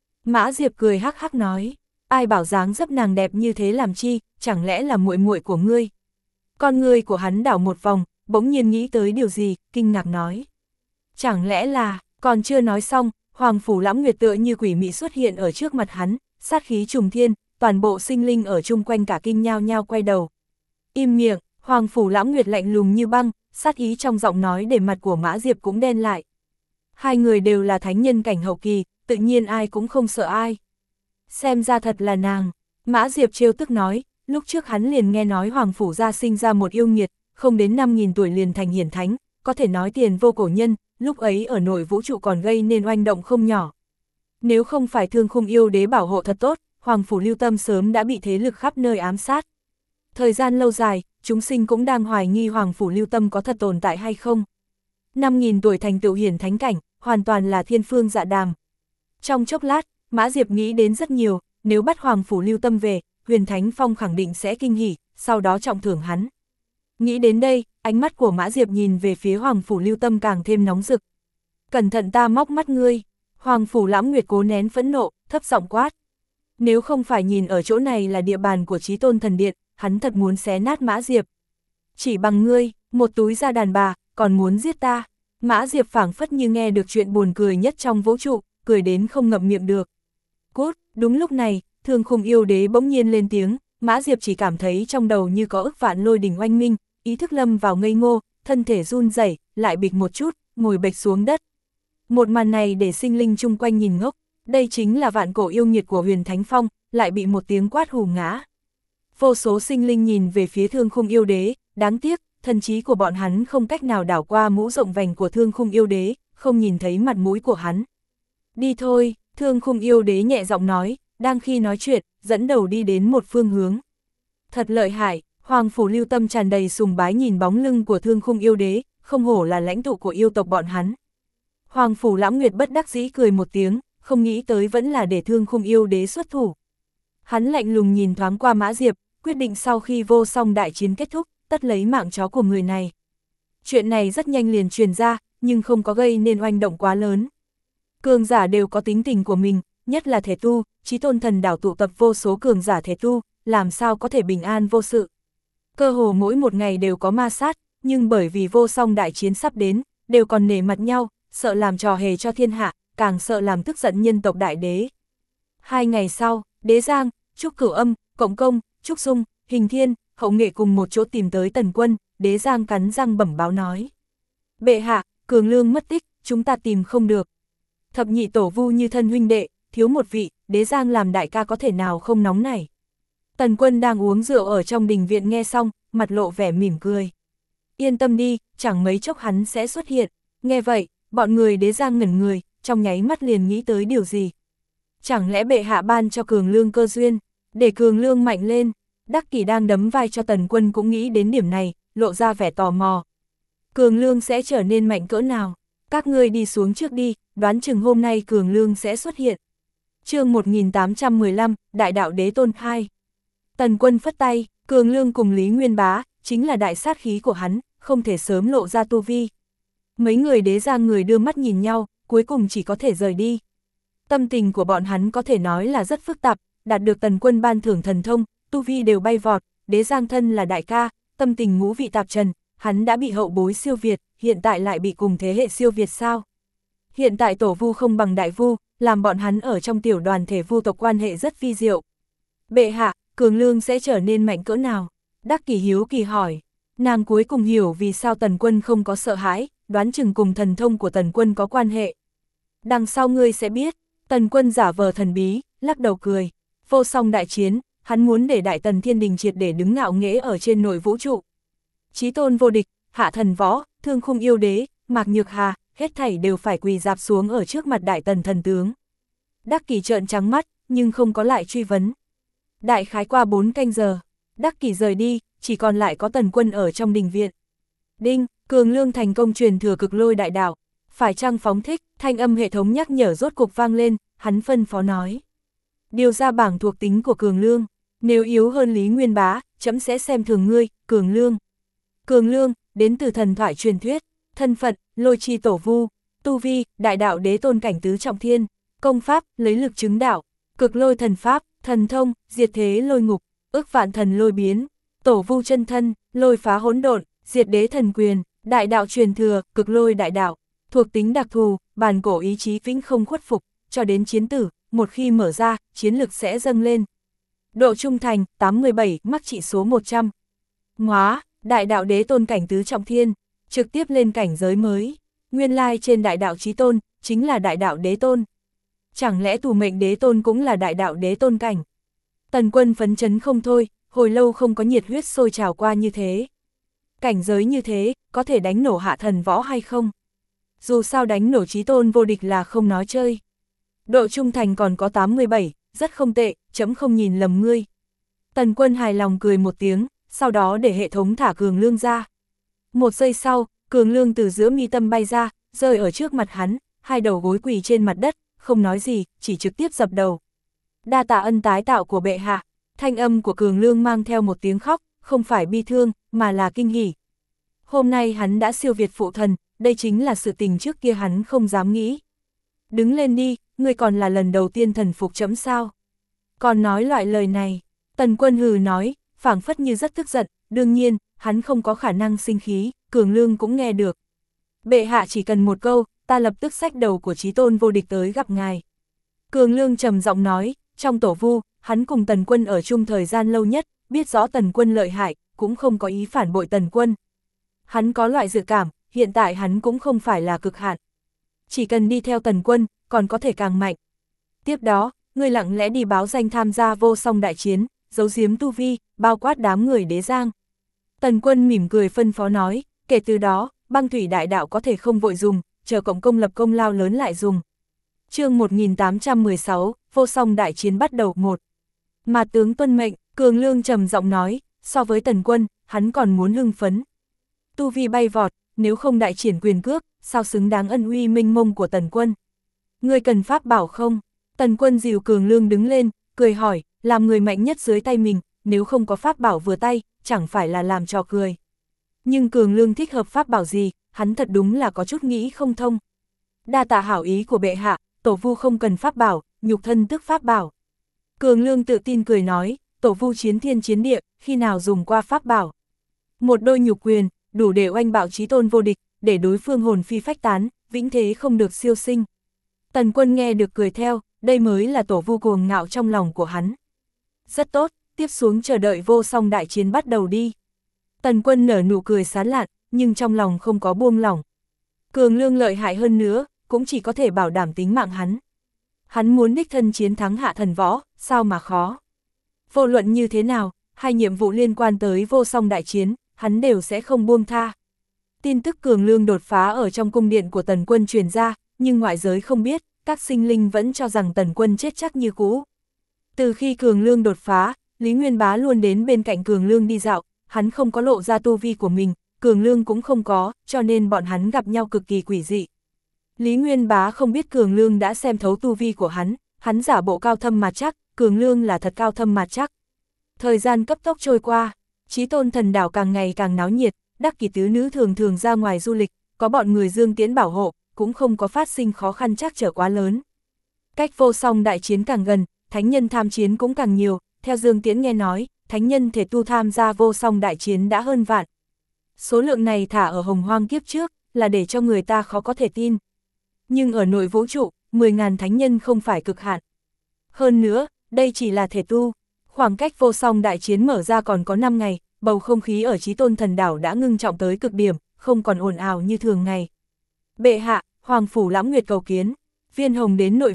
Mã Diệp cười hắc hắc nói, ai bảo dáng dấp nàng đẹp như thế làm chi, chẳng lẽ là muội muội của ngươi? Con ngươi của hắn đảo một vòng, bỗng nhiên nghĩ tới điều gì, kinh ngạc nói. Chẳng lẽ là, còn chưa nói xong, Hoàng Phủ Lãm Nguyệt tựa như quỷ mị xuất hiện ở trước mặt hắn, sát khí trùng thiên, toàn bộ sinh linh ở chung quanh cả kinh nhao nhao quay đầu. Im miệng, Hoàng Phủ Lãm Nguyệt lạnh lùng như băng, sát ý trong giọng nói để mặt của Mã Diệp cũng đen lại. Hai người đều là thánh nhân cảnh hậu kỳ, tự nhiên ai cũng không sợ ai. Xem ra thật là nàng, Mã Diệp trêu tức nói, lúc trước hắn liền nghe nói Hoàng Phủ gia sinh ra một yêu nghiệt, không đến 5.000 tuổi liền thành hiển thánh, có thể nói tiền vô cổ nhân, lúc ấy ở nội vũ trụ còn gây nên oanh động không nhỏ. Nếu không phải Thương Khung yêu đế bảo hộ thật tốt, Hoàng Phủ Lưu Tâm sớm đã bị thế lực khắp nơi ám sát. Thời gian lâu dài, chúng sinh cũng đang hoài nghi Hoàng Phủ Lưu Tâm có thật tồn tại hay không. 5.000 tuổi thành tựu hiển thánh cảnh, hoàn toàn là thiên phương dạ đàm. Trong chốc lát, Mã Diệp nghĩ đến rất nhiều, nếu bắt Hoàng Phủ Lưu Tâm về, Huyền Thánh Phong khẳng định sẽ kinh hỉ, sau đó trọng thưởng hắn. Nghĩ đến đây, ánh mắt của Mã Diệp nhìn về phía Hoàng Phủ Lưu Tâm càng thêm nóng rực. Cẩn thận ta móc mắt ngươi. Hoàng Phủ Lãm Nguyệt cố nén phẫn nộ, thấp giọng quát. Nếu không phải nhìn ở chỗ này là địa bàn của Chí Tôn Thần Điện, hắn thật muốn xé nát Mã Diệp. Chỉ bằng ngươi, một túi da đàn bà, còn muốn giết ta. Mã Diệp phảng phất như nghe được chuyện buồn cười nhất trong vũ trụ, cười đến không ngậm miệng được. Cút, đúng lúc này, Thương Khung yêu đế bỗng nhiên lên tiếng, Mã Diệp chỉ cảm thấy trong đầu như có ức vạn lôi đình oanh minh, ý thức lâm vào ngây ngô, thân thể run rẩy, lại bịch một chút, ngồi bệt xuống đất. Một màn này để sinh linh chung quanh nhìn ngốc, đây chính là vạn cổ yêu nghiệt của Huyền Thánh Phong, lại bị một tiếng quát hù ngã. Vô số sinh linh nhìn về phía Thương Khung yêu đế, đáng tiếc, thần trí của bọn hắn không cách nào đảo qua mũ rộng vành của Thương Khung yêu đế, không nhìn thấy mặt mũi của hắn. Đi thôi, Thương Khung yêu đế nhẹ giọng nói, đang khi nói chuyện, dẫn đầu đi đến một phương hướng. Thật lợi hại, Hoàng Phủ Lưu Tâm tràn đầy sùng bái nhìn bóng lưng của Thương Khung yêu đế, không hổ là lãnh tụ của yêu tộc bọn hắn. Hoàng Phủ Lãm Nguyệt bất đắc dĩ cười một tiếng, không nghĩ tới vẫn là để Thương Khung yêu đế xuất thủ. Hắn lạnh lùng nhìn thoáng qua Mã Diệp, quyết định sau khi vô song đại chiến kết thúc, tất lấy mạng chó của người này. Chuyện này rất nhanh liền truyền ra, nhưng không có gây nên oanh động quá lớn. Cường giả đều có tính tình của mình, nhất là thể tu, Chí Tôn Thần đảo tụ tập vô số cường giả thể tu, làm sao có thể bình an vô sự. Cơ hồ mỗi một ngày đều có ma sát, nhưng bởi vì vô song đại chiến sắp đến, đều còn nể mặt nhau, sợ làm trò hề cho thiên hạ, càng sợ làm tức giận nhân tộc đại đế. 2 ngày sau, Đế Giang, Trúc Cửu Âm, Cộng Công, Trúc Dung, Hình Thiên, Hậu Nghệ cùng một chỗ tìm tới Tần Quân, Đế Giang cắn răng bẩm báo nói. Bệ hạ, Cường Lương mất tích, chúng ta tìm không được. Thập nhị tổ vu như thân huynh đệ, thiếu một vị, Đế Giang làm đại ca có thể nào không nóng nảy. Tần Quân đang uống rượu ở trong đình viện nghe xong, mặt lộ vẻ mỉm cười. Yên tâm đi, chẳng mấy chốc hắn sẽ xuất hiện. Nghe vậy, bọn người Đế Giang ngẩn người, trong nháy mắt liền nghĩ tới điều gì. Chẳng lẽ bệ hạ ban cho Cường Lương cơ duyên, để Cường Lương mạnh lên. Đắc Kỷ đang đấm vai cho Tần Quân cũng nghĩ đến điểm này, lộ ra vẻ tò mò. Cường Lương sẽ trở nên mạnh cỡ nào? Các ngươi đi xuống trước đi, đoán chừng hôm nay Cường Lương sẽ xuất hiện. Chương 1815, Đại đạo đế tôn 2. Tần Quân phất tay, Cường Lương cùng Lý Nguyên Bá, chính là đại sát khí của hắn, không thể sớm lộ ra tu vi. Mấy người Đế Giang người đưa mắt nhìn nhau, cuối cùng chỉ có thể rời đi. Tâm tình của bọn hắn có thể nói là rất phức tạp, đạt được Tần Quân ban thưởng thần thông, tu vi đều bay vọt, Đế Giang thân là đại ca, tâm tình ngũ vị tạp trần, hắn đã bị hậu bối siêu việt, hiện tại lại bị cùng thế hệ siêu việt sao? Hiện tại tổ vu không bằng đại vu, làm bọn hắn ở trong tiểu đoàn thể vu tộc quan hệ rất vi diệu. Bệ hạ, Cường Lương sẽ trở nên mạnh cỡ nào? Đắc Kỷ hiếu kỳ hỏi. Nàng cuối cùng hiểu vì sao Tần Quân không có sợ hãi, đoán chừng cùng thần thông của Tần Quân có quan hệ. Đằng sau ngươi sẽ biết, Tần Quân giả vờ thần bí, lắc đầu cười. Vô song đại chiến, hắn muốn để Đại Tần Thiên Đình triệt để đứng ngạo nghễ ở trên nội vũ trụ. Chí tôn vô địch, Hạ Thần Võ, Thương Khung Yêu Đế, Mạc Nhược Hà, hết thảy đều phải quỳ rạp xuống ở trước mặt Đại Tần thần tướng. Đắc Kỷ trợn trắng mắt, nhưng không có lại truy vấn. Đại khái qua 4 canh giờ, Đắc Kỷ rời đi, chỉ còn lại có Tần Quân ở trong đình viện. Đinh, Cường Lương thành công truyền thừa cực lôi đại đạo, phải chăng phóng thích, thanh âm hệ thống nhắc nhở rốt cục vang lên, hắn phân phó nói. Điều ra bảng thuộc tính của Cường Lương, nếu yếu hơn Lý Nguyên Bá, chấm sẽ xem thường ngươi, Cường Lương. Cường Lương, đến từ thần thoại truyền thuyết, thân phận, lôi chi tổ vu, tu vi, đại đạo đế tôn cảnh tứ trọng thiên, công pháp, lấy lực chứng đạo, cực lôi thần pháp, thần thông, diệt thế lôi ngục, ức vạn thần lôi biến, tổ vu chân thân, lôi phá hỗn độn, diệt đế thần quyền, đại đạo truyền thừa, cực lôi đại đạo, thuộc tính đặc thù, bản cổ ý chí vĩnh không khuất phục, cho đến chiến tử, một khi mở ra, chiến lực sẽ dâng lên. Độ trung thành, 87, mắc trị số 100. Ngóa, đại đạo đế tôn cảnh tứ trọng thiên, trực tiếp lên cảnh giới mới. Nguyên lai trên đại đạo chí tôn, chính là đại đạo đế tôn. Chẳng lẽ tù mệnh đế tôn cũng là đại đạo đế tôn cảnh? Tần Quân phấn chấn không thôi, hồi lâu không có nhiệt huyết sôi trào qua như thế. Cảnh giới như thế, có thể đánh nổ Hạ Thần Võ hay không? Dù sao đánh nổ chí tôn vô địch là không nói chơi. Độ trung thành còn có 87, rất không tệ, chấm không nhìn lầm ngươi. Tần Quân hài lòng cười một tiếng, sau đó để hệ thống thả Cường Lương ra. Một giây sau, Cường Lương từ giữa mi tâm bay ra, rơi ở trước mặt hắn, hai đầu gối quỳ trên mặt đất, không nói gì, chỉ trực tiếp dập đầu. Đa tạ ân tái tạo của bệ hạ. Thanh âm của Cường Lương mang theo một tiếng khóc, không phải bi thương, mà là kinh hỉ. Hôm nay hắn đã siêu việt phụ thần, đây chính là sự tình trước kia hắn không dám nghĩ. Đứng lên đi, ngươi còn là lần đầu tiên thần phục chấm sao? Còn nói loại lời này, Tần Quân hừ nói, phảng phất như rất tức giận, đương nhiên, hắn không có khả năng sinh khí, Cường Lương cũng nghe được. Bệ hạ chỉ cần một câu, ta lập tức xách đầu của chí tôn vô địch tới gặp ngài. Cường Lương trầm giọng nói, trong tổ vu, hắn cùng Tần Quân ở chung thời gian lâu nhất, biết rõ Tần Quân lợi hại, cũng không có ý phản bội Tần Quân. Hắn có loại dự cảm, hiện tại hắn cũng không phải là cực hạn. Chỉ cần đi theo Tần Quân, còn có thể càng mạnh. Tiếp đó, ngươi lặng lẽ đi báo danh tham gia vô song đại chiến, giấu giếm tu vi, bao quát đám người đế giang. Tần Quân mỉm cười phân phó nói, kể từ đó, băng thủy đại đạo có thể không vội dùng, chờ cộng công lập công lao lớn lại dùng. Chương 1816, vô song đại chiến bắt đầu 1. Mà tướng tuân mệnh, Cường Lương trầm giọng nói, so với Tần Quân, hắn còn muốn hưng phấn. Tu vi bay vọt, nếu không đại triển quyền cước, sao xứng đáng ân uy minh mông của Tần Quân. Ngươi cần pháp bảo không? Tần Quân dìu Cường Lương đứng lên, cười hỏi, làm người mạnh nhất dưới tay mình, nếu không có pháp bảo vừa tay, chẳng phải là làm trò cười. Nhưng Cường Lương thích hợp pháp bảo gì, hắn thật đúng là có chút nghĩ không thông. Đa tạ hảo ý của bệ hạ, tổ vu không cần pháp bảo, nhục thân tức pháp bảo. Cường Lương tự tin cười nói, tổ vu chiến thiên chiến địa, khi nào dùng qua pháp bảo. Một đôi nhục quyền, đủ để oanh bạo chí tôn vô địch, để đối phương hồn phi phách tán, vĩnh thế không được siêu sinh. Tần Quân nghe được cười theo, đây mới là tổ vu cuồng ngạo trong lòng của hắn. Rất tốt, tiếp xuống chờ đợi vô song đại chiến bắt đầu đi. Tần Quân nở nụ cười sán lạn, nhưng trong lòng không có buông lỏng. Cường Lương lợi hại hơn nữa, cũng chỉ có thể bảo đảm tính mạng hắn. Hắn muốn đích thân chiến thắng Hạ Thần Võ, sao mà khó. Vô luận như thế nào, hai nhiệm vụ liên quan tới vô song đại chiến, hắn đều sẽ không buông tha. Tin tức Cường Lương đột phá ở trong cung điện của Tần Quân truyền ra, nhưng ngoại giới không biết, các sinh linh vẫn cho rằng Tần Quân chết chắc như cũ. Từ khi Cường Lương đột phá, Lý Nguyên Bá luôn đến bên cạnh Cường Lương đi dạo, hắn không có lộ ra tu vi của mình, Cường Lương cũng không có, cho nên bọn hắn gặp nhau cực kỳ quỷ dị. Lý Nguyên Bá không biết Cường Lương đã xem thấu tu vi của hắn giả bộ cao thâm mà chắc, Cường Lương là thật cao thâm mà chắc. Thời gian cấp tốc trôi qua, Chí Tôn Thần Đảo càng ngày càng náo nhiệt, Đắc Kỷ tứ nữ thường thường ra ngoài du lịch, có bọn người Dương Tiễn bảo hộ, cũng không có phát sinh khó khăn trắc trở quá lớn. Cách vô song đại chiến càng gần, thánh nhân tham chiến cũng càng nhiều, theo Dương Tiễn nghe nói, thánh nhân thể tu tham gia vô song đại chiến đã hơn vạn. Số lượng này thả ở hồng hoang kiếp trước, là để cho người ta khó có thể tin. Nhưng ở nội vũ trụ, 10.000 thánh nhân không phải cực hạn. Hơn nữa, đây chỉ là thể tu. Khoảng cách vô song đại chiến mở ra còn có 5 ngày, bầu không khí ở Chí Tôn Thần Đảo đã ngưng trọng tới cực điểm, không còn ồn ào như thường ngày. Bệ hạ, Hoàng Phủ Lãm Nguyệt cầu kiến. Viên Hồng đến nội viện,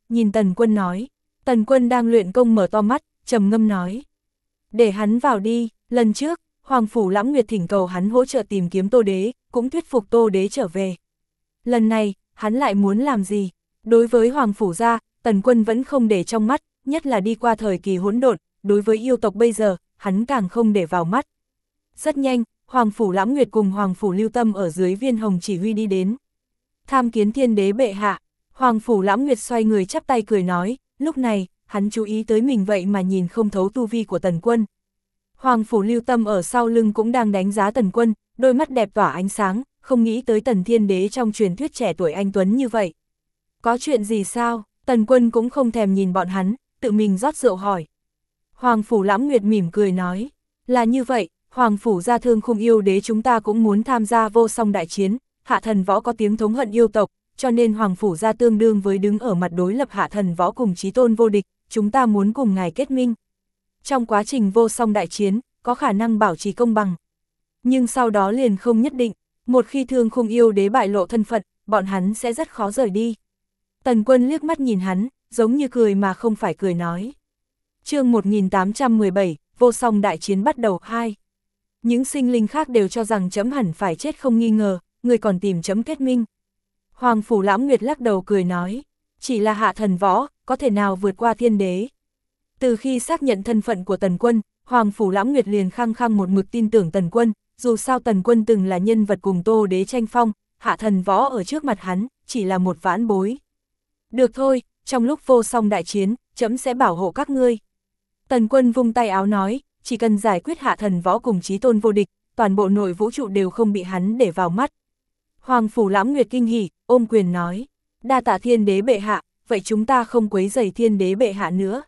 nhìn Tần Quân nói. Tần Quân đang luyện công mở to mắt, trầm ngâm nói. Để hắn vào đi, lần trước, Hoàng Phủ Lãm Nguyệt thỉnh cầu hắn hỗ trợ tìm kiếm Tô Đế, cũng thuyết phục Tô Đế trở về. Lần này, hắn lại muốn làm gì? Đối với Hoàng Phủ gia, Tần Quân vẫn không để trong mắt, nhất là đi qua thời kỳ hỗn độn, đối với yêu tộc bây giờ, hắn càng không để vào mắt. Rất nhanh, Hoàng Phủ Lãm Nguyệt cùng Hoàng Phủ Lưu Tâm ở dưới Viên Hồng chỉ huy đi đến. Tham kiến Thiên Đế bệ hạ, Hoàng Phủ Lãm Nguyệt xoay người chắp tay cười nói, lúc này, hắn chú ý tới mình vậy mà nhìn không thấu tu vi của Tần Quân. Hoàng Phủ Lưu Tâm ở sau lưng cũng đang đánh giá Tần Quân, đôi mắt đẹp tỏa ánh sáng, không nghĩ tới Tần Thiên Đế trong truyền thuyết trẻ tuổi anh tuấn như vậy. Có chuyện gì sao? Tần Quân cũng không thèm nhìn bọn hắn, tự mình rót rượu hỏi. Hoàng Phủ Lãm Nguyệt mỉm cười nói, là như vậy, Hoàng Phủ gia Thương Khung yêu đế chúng ta cũng muốn tham gia vô song đại chiến, Hạ Thần Võ có tiếng thống hận yêu tộc, cho nên Hoàng Phủ gia tương đương với đứng ở mặt đối lập Hạ Thần Võ cùng Chí Tôn vô địch, chúng ta muốn cùng ngài kết minh. Trong quá trình vô song đại chiến, có khả năng bảo trì công bằng. Nhưng sau đó liền không nhất định, một khi Thương Khung yêu đế bại lộ thân phận, bọn hắn sẽ rất khó rời đi. Tần Quân liếc mắt nhìn hắn, giống như cười mà không phải cười nói. Chương 1817, vô song đại chiến bắt đầu 2. Những sinh linh khác đều cho rằng chấm hẳn phải chết không nghi ngờ, người còn tìm chấm kết minh. Hoàng Phủ Lãm Nguyệt lắc đầu cười nói, chỉ là Hạ Thần Võ, có thể nào vượt qua Thiên Đế. Từ khi xác nhận thân phận của Tần Quân, Hoàng Phủ Lãm Nguyệt liền khăng khăng một mực tin tưởng Tần Quân, dù sao Tần Quân từng là nhân vật cùng Tô Đế tranh phong, Hạ Thần Võ ở trước mặt hắn, chỉ là một vãn bối. Được thôi, trong lúc vô song đại chiến, chấm sẽ bảo hộ các ngươi. Tần Quân vung tay áo nói, chỉ cần giải quyết Hạ Thần Võ cùng Chí Tôn vô địch, toàn bộ nội vũ trụ đều không bị hắn để vào mắt. Hoàng Phủ Lãm Nguyệt kinh hỉ, ôm quyền nói, đa tạ Thiên Đế bệ hạ, vậy chúng ta không quấy rầy Thiên Đế bệ hạ nữa.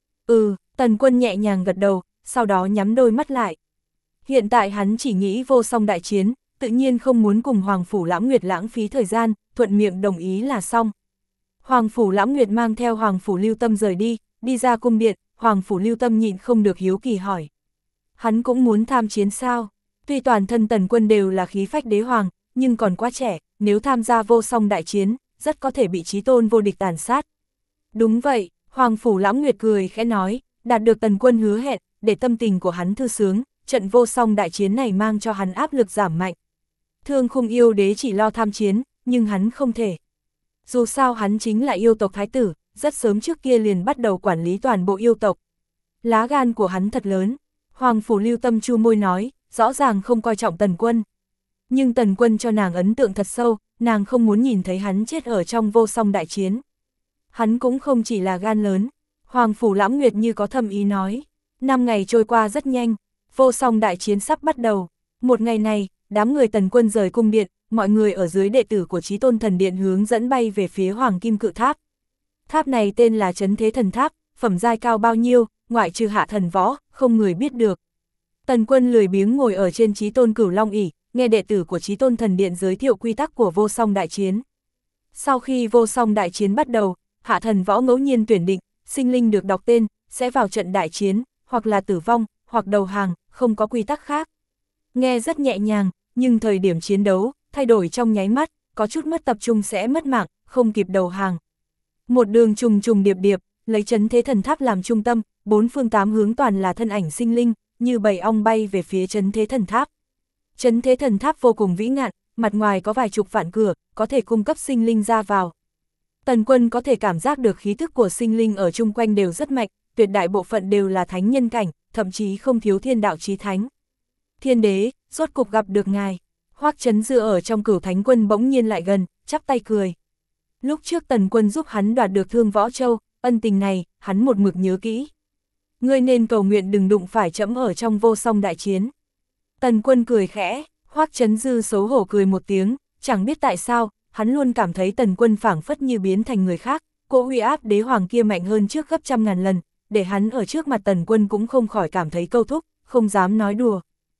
Tần Quân nhẹ nhàng gật đầu, sau đó nhắm đôi mắt lại. Hiện tại hắn chỉ nghĩ vô song đại chiến, tự nhiên không muốn cùng Hoàng Phủ Lãm Nguyệt lãng phí thời gian, thuận miệng đồng ý là xong. Hoàng Phủ Lãm Nguyệt mang theo Hoàng Phủ Lưu Tâm rời đi, đi ra cung điện, Hoàng Phủ Lưu Tâm nhịn không được hiếu kỳ hỏi. Hắn cũng muốn tham chiến sao? Tuy toàn thân Tần Quân đều là khí phách đế hoàng, nhưng còn quá trẻ, nếu tham gia vô song đại chiến, rất có thể bị Chí Tôn vô địch tàn sát. Đúng vậy, Hoàng Phủ Lãm Nguyệt cười khẽ nói, đạt được Tần Quân hứa hẹn, để tâm tình của hắn thư sướng, trận vô song đại chiến này mang cho hắn áp lực giảm mạnh. Thương Khung yêu đế chỉ lo tham chiến, nhưng hắn không thể. Dù sao hắn chính là yêu tộc thái tử, rất sớm trước kia liền bắt đầu quản lý toàn bộ yêu tộc. Lá gan của hắn thật lớn. Hoàng Phủ Lưu Tâm chu môi nói, rõ ràng không coi trọng Tần Quân. Nhưng Tần Quân cho nàng ấn tượng thật sâu, nàng không muốn nhìn thấy hắn chết ở trong vô song đại chiến. Hắn cũng không chỉ là gan lớn. Hoàng Phủ Lãm Nguyệt như có thâm ý nói. 5 ngày trôi qua rất nhanh, vô song đại chiến sắp bắt đầu. Một ngày này, đám người Tần Quân rời cung điện, mọi người ở dưới đệ tử của Chí Tôn Thần Điện hướng dẫn bay về phía Hoàng Kim Cự Tháp. Tháp này tên là Trấn Thế Thần Tháp, phẩm giai cao bao nhiêu, ngoại trừ Hạ Thần Võ, không người biết được. Tần Quân lười biếng ngồi ở trên Chí Tôn Cửu Long ỷ, nghe đệ tử của Chí Tôn Thần Điện giới thiệu quy tắc của vô song đại chiến. Sau khi vô song đại chiến bắt đầu, Hạ Thần Võ ngẫu nhiên tuyển định, sinh linh được đọc tên, sẽ vào trận đại chiến, hoặc là tử vong, hoặc đầu hàng, không có quy tắc khác. Nghe rất nhẹ nhàng, nhưng thời điểm chiến đấu, thay đổi trong nháy mắt, có chút mất tập trung sẽ mất mạng, không kịp đầu hàng. Một đường trùng trùng điệp điệp, lấy Trấn Thế Thần Tháp làm trung tâm, 4 phương 8 hướng toàn là thân ảnh sinh linh, như bầy ong bay về phía Trấn Thế Thần Tháp. Trấn Thế Thần Tháp vô cùng vĩ ngạn, mặt ngoài có vài chục vạn cửa, có thể cung cấp sinh linh ra vào. Tần Quân có thể cảm giác được khí thức của sinh linh ở chung quanh đều rất mạnh, tuyệt đại bộ phận đều là thánh nhân cảnh, thậm chí không thiếu thiên đạo chí thánh. Thiên Đế, rốt cục gặp được ngài. Hoắc Chấn Dư ở trong Cửu Thánh Quân bỗng nhiên lại gần, chắp tay cười. Lúc trước Tần Quân giúp hắn đoạt được Thương Võ Châu, ân tình này, hắn một mực nhớ kỹ. Ngươi nên cầu nguyện đừng đụng phải trẫm ở trong vô song đại chiến. Tần Quân cười khẽ, Hoắc Chấn Dư xấu hổ cười một tiếng, chẳng biết tại sao, hắn luôn cảm thấy Tần Quân phảng phất như biến thành người khác, cỗ uy áp đế hoàng kia mạnh hơn trước gấp trăm ngàn lần, để hắn ở trước mặt Tần Quân cũng không khỏi cảm thấy câu thúc, không dám nói đùa.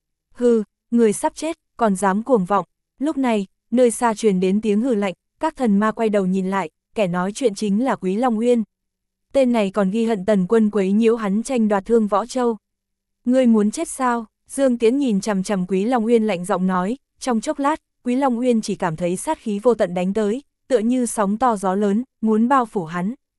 Hừ, người sắp chết, còn dám cuồng vọng. Lúc này, nơi xa truyền đến tiếng hừ lạnh, các thần ma quay đầu nhìn lại, kẻ nói chuyện chính là Quý Long Uyên. Tên này còn ghi hận Tần Quân quấy nhiễu hắn tranh đoạt Thương Võ Châu. Ngươi muốn chết sao? Dương Tiến nhìn chằm chằm Quý Long Uyên lạnh giọng nói, trong chốc lát, Quý Long Uyên chỉ cảm thấy sát khí vô tận đánh tới, tựa như sóng to gió lớn, muốn bao phủ hắn.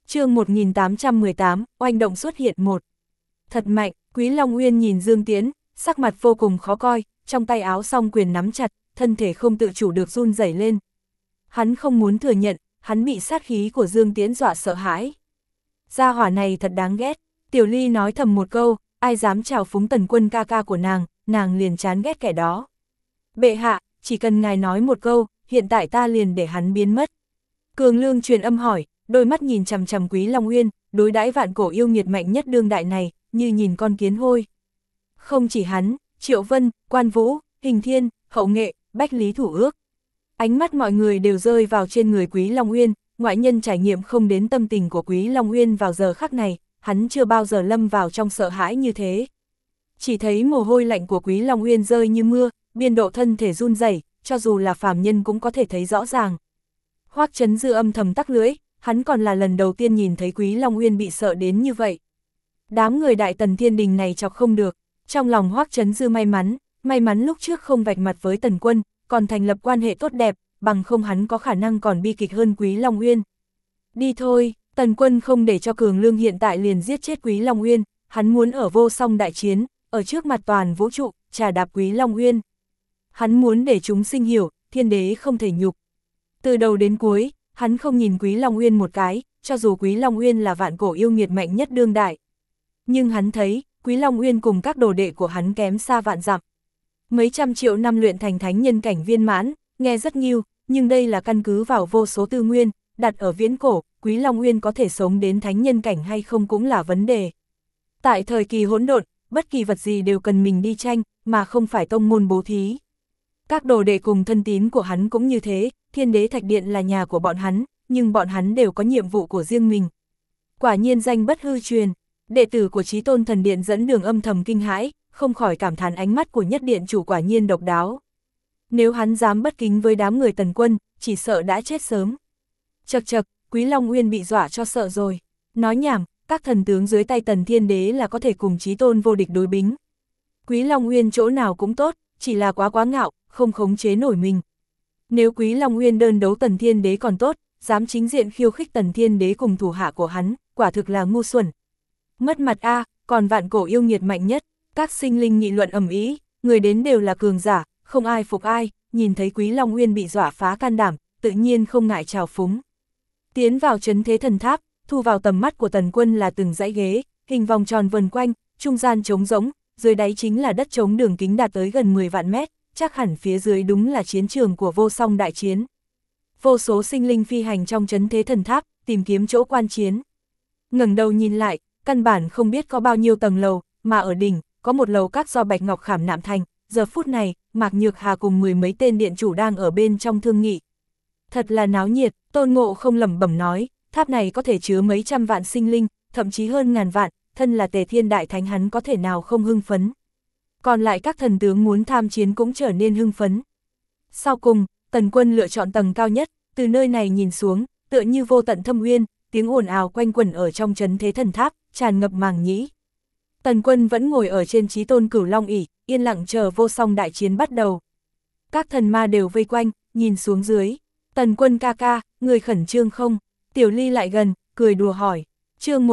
Chương 1818, oanh động xuất hiện một. Thật mạnh, Quý Long Uyên nhìn Dương Tiễn, sắc mặt vô cùng khó coi, trong tay áo song quyền nắm chặt, thân thể không tự chủ được run rẩy lên. Hắn không muốn thừa nhận, hắn bị sát khí của Dương Tiễn dọa sợ hãi. Gia hỏa này thật đáng ghét, Tiểu Ly nói thầm một câu, ai dám chào phúng Tần Quân ca ca của nàng liền chán ghét kẻ đó. Bệ hạ, chỉ cần ngài nói một câu, hiện tại ta liền để hắn biến mất. Cường Lương truyền âm hỏi, đôi mắt nhìn chằm chằm Quý Long Uyên, đối đãi vạn cổ yêu nghiệt mạnh nhất đương đại này, như nhìn con kiến hôi. Không chỉ hắn, Triệu Vân, Quan Vũ, Hình Thiên, Hậu Nghệ, Bách Lý Thủ Ước. Ánh mắt mọi người đều rơi vào trên người Quý Long Uyên, ngoại nhân trải nghiệm không đến tâm tình của Quý Long Uyên vào giờ khắc này, hắn chưa bao giờ lâm vào trong sợ hãi như thế. Chỉ thấy mồ hôi lạnh của Quý Long Uyên rơi như mưa, biên độ thân thể run rẩy, cho dù là phàm nhân cũng có thể thấy rõ ràng. Hoắc Chấn Dư âm thầm tắc lưỡi, hắn còn là lần đầu tiên nhìn thấy Quý Long Uyên bị sợ đến như vậy. Đám người Đại Tần Thiên Đình này chọc không được, trong lòng Hoắc Chấn Dư may mắn lúc trước không vạch mặt với Tần Quân, còn thành lập quan hệ tốt đẹp, bằng không hắn có khả năng còn bi kịch hơn Quý Long Uyên. Đi thôi, Tần Quân không để cho Cường Lương hiện tại liền giết chết Quý Long Uyên, hắn muốn ở vô song đại chiến, ở trước mặt toàn vũ trụ, trà đạp Quý Long Uyên. Hắn muốn để chúng sinh hiểu, thiên đế không thể nhục. Từ đầu đến cuối, hắn không nhìn Quý Long Uyên một cái, cho dù Quý Long Uyên là vạn cổ yêu nghiệt mạnh nhất đương đại. Nhưng hắn thấy, Quý Long Uyên cùng các đồ đệ của hắn kém xa vạn dặm. Mấy trăm triệu năm luyện thành thánh nhân cảnh viên mãn, nghe rất nghiêu, nhưng đây là căn cứ vào vô số tư nguyên, đặt ở viễn cổ, Quý Long Uyên có thể sống đến thánh nhân cảnh hay không cũng là vấn đề. Tại thời kỳ hỗn độn, bất kỳ vật gì đều cần mình đi tranh, mà không phải tông môn bố thí. Các đồ đệ cùng thân tín của hắn cũng như thế, Thiên Đế Thạch Điện là nhà của bọn hắn, nhưng bọn hắn đều có nhiệm vụ của riêng mình. Quả nhiên danh bất hư truyền, đệ tử của Chí Tôn Thần Điện dẫn đường âm thầm kinh hãi, không khỏi cảm thán ánh mắt của nhất điện chủ quả nhiên độc đáo. Nếu hắn dám bất kính với đám người Tần Quân, chỉ sợ đã chết sớm. Chậc chậc, Quý Long Uyên bị dọa cho sợ rồi. Nói nhảm, các thần tướng dưới tay Tần Thiên Đế là có thể cùng Chí Tôn vô địch đối bính. Quý Long Uyên chỗ nào cũng tốt, chỉ là quá ngạo, không khống chế nổi mình. Nếu Quý Long Uyên đơn đấu Tần Thiên Đế còn tốt, dám chính diện khiêu khích Tần Thiên Đế cùng thủ hạ của hắn, quả thực là ngu xuẩn. Mất mặt a, còn vạn cổ yêu nghiệt mạnh nhất, các sinh linh nghị luận ầm ĩ, người đến đều là cường giả, không ai phục ai, nhìn thấy Quý Long Uyên bị dọa phá can đảm, tự nhiên không ngại trào phúng. Tiến vào trấn thế thần tháp, thu vào tầm mắt của Tần Quân là từng dãy ghế, hình vòng tròn vần quanh, trung gian trống rỗng, dưới đáy chính là đất trống đường kính đạt tới gần 10 vạn mét, chắc hẳn phía dưới đúng là chiến trường của vô song đại chiến. Vô số sinh linh phi hành trong trấn thế thần tháp, tìm kiếm chỗ quan chiến. Ngẩng đầu nhìn lại, căn bản không biết có bao nhiêu tầng lầu, mà ở đỉnh, có một lầu các do bạch ngọc khảm nạm thành, giờ phút này, Mạc Nhược Hà cùng 10 mấy tên điện chủ đang ở bên trong thương nghị. Thật là náo nhiệt, Tôn Ngộ không lẩm bẩm nói, tháp này có thể chứa mấy trăm vạn sinh linh, thậm chí hơn ngàn vạn, thân là Tề Thiên Đại Thánh hắn có thể nào không hưng phấn. Còn lại các thần tướng muốn tham chiến cũng trở nên hưng phấn. Sau cùng, Tần Quân lựa chọn tầng cao nhất, từ nơi này nhìn xuống, tựa như vô tận thâm uyên, tiếng ồn ào quanh quẩn ở trong trấn thế thần tháp, tràn ngập màng nhĩ. Tần Quân vẫn ngồi ở trên Chí Tôn Cửu Long ỷ, yên lặng chờ vô song đại chiến bắt đầu. Các thần ma đều vây quanh, nhìn xuống dưới. Tần Quân ca ca, người khẩn trương không? Tiểu Ly lại gần, cười đùa hỏi. Chương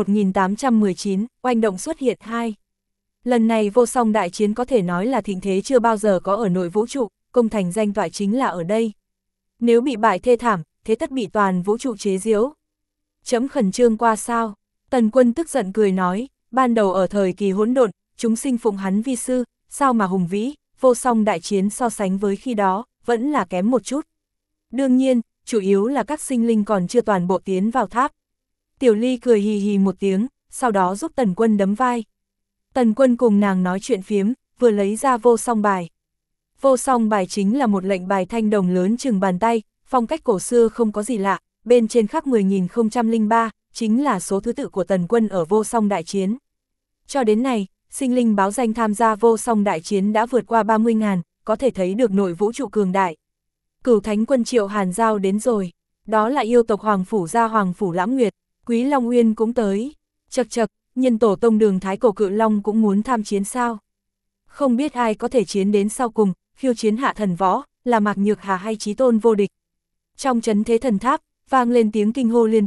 1819, oanh động xuất hiện 2. Lần này vô song đại chiến có thể nói là thịnh thế chưa bao giờ có ở nội vũ trụ, công thành danh toại chính là ở đây. Nếu bị bại thê thảm, thế tất bị toàn vũ trụ chế giễu. Chấm khẩn trương qua sao? Tần Quân tức giận cười nói, ban đầu ở thời kỳ hỗn độn, chúng sinh phụng hắn vi sư, sao mà hùng vĩ, vô song đại chiến so sánh với khi đó, vẫn là kém một chút. Đương nhiên, chủ yếu là các sinh linh còn chưa toàn bộ tiến vào tháp. Tiểu Ly cười hì hì một tiếng, sau đó giúp Tần Quân đấm vai. Tần Quân cùng nàng nói chuyện phiếm, vừa lấy ra vô song bài. Vô song bài chính là một lệnh bài thanh đồng lớn chừng bàn tay, phong cách cổ xưa không có gì lạ, bên trên khắc 10.003, chính là số thứ tự của Tần Quân ở vô song đại chiến. Cho đến nay, sinh linh báo danh tham gia vô song đại chiến đã vượt qua 30.000, có thể thấy được nội vũ trụ cường đại. Cửu Thánh Quân Triệu Hàn Giao đến rồi, đó là yêu tộc Hoàng Phủ gia Hoàng Phủ Lãm Nguyệt, Quý Long Uyên cũng tới. Chậc chậc, nhân tổ tông Đường Thái Cổ Cự Long cũng muốn tham chiến sao? Không biết ai có thể chiến đến sau cùng, khiêu chiến hạ thần võ, là Mạc Nhược Hà hay Chí Tôn vô địch. Trong trấn thế thần tháp, vang lên tiếng kinh hô liên tiếp,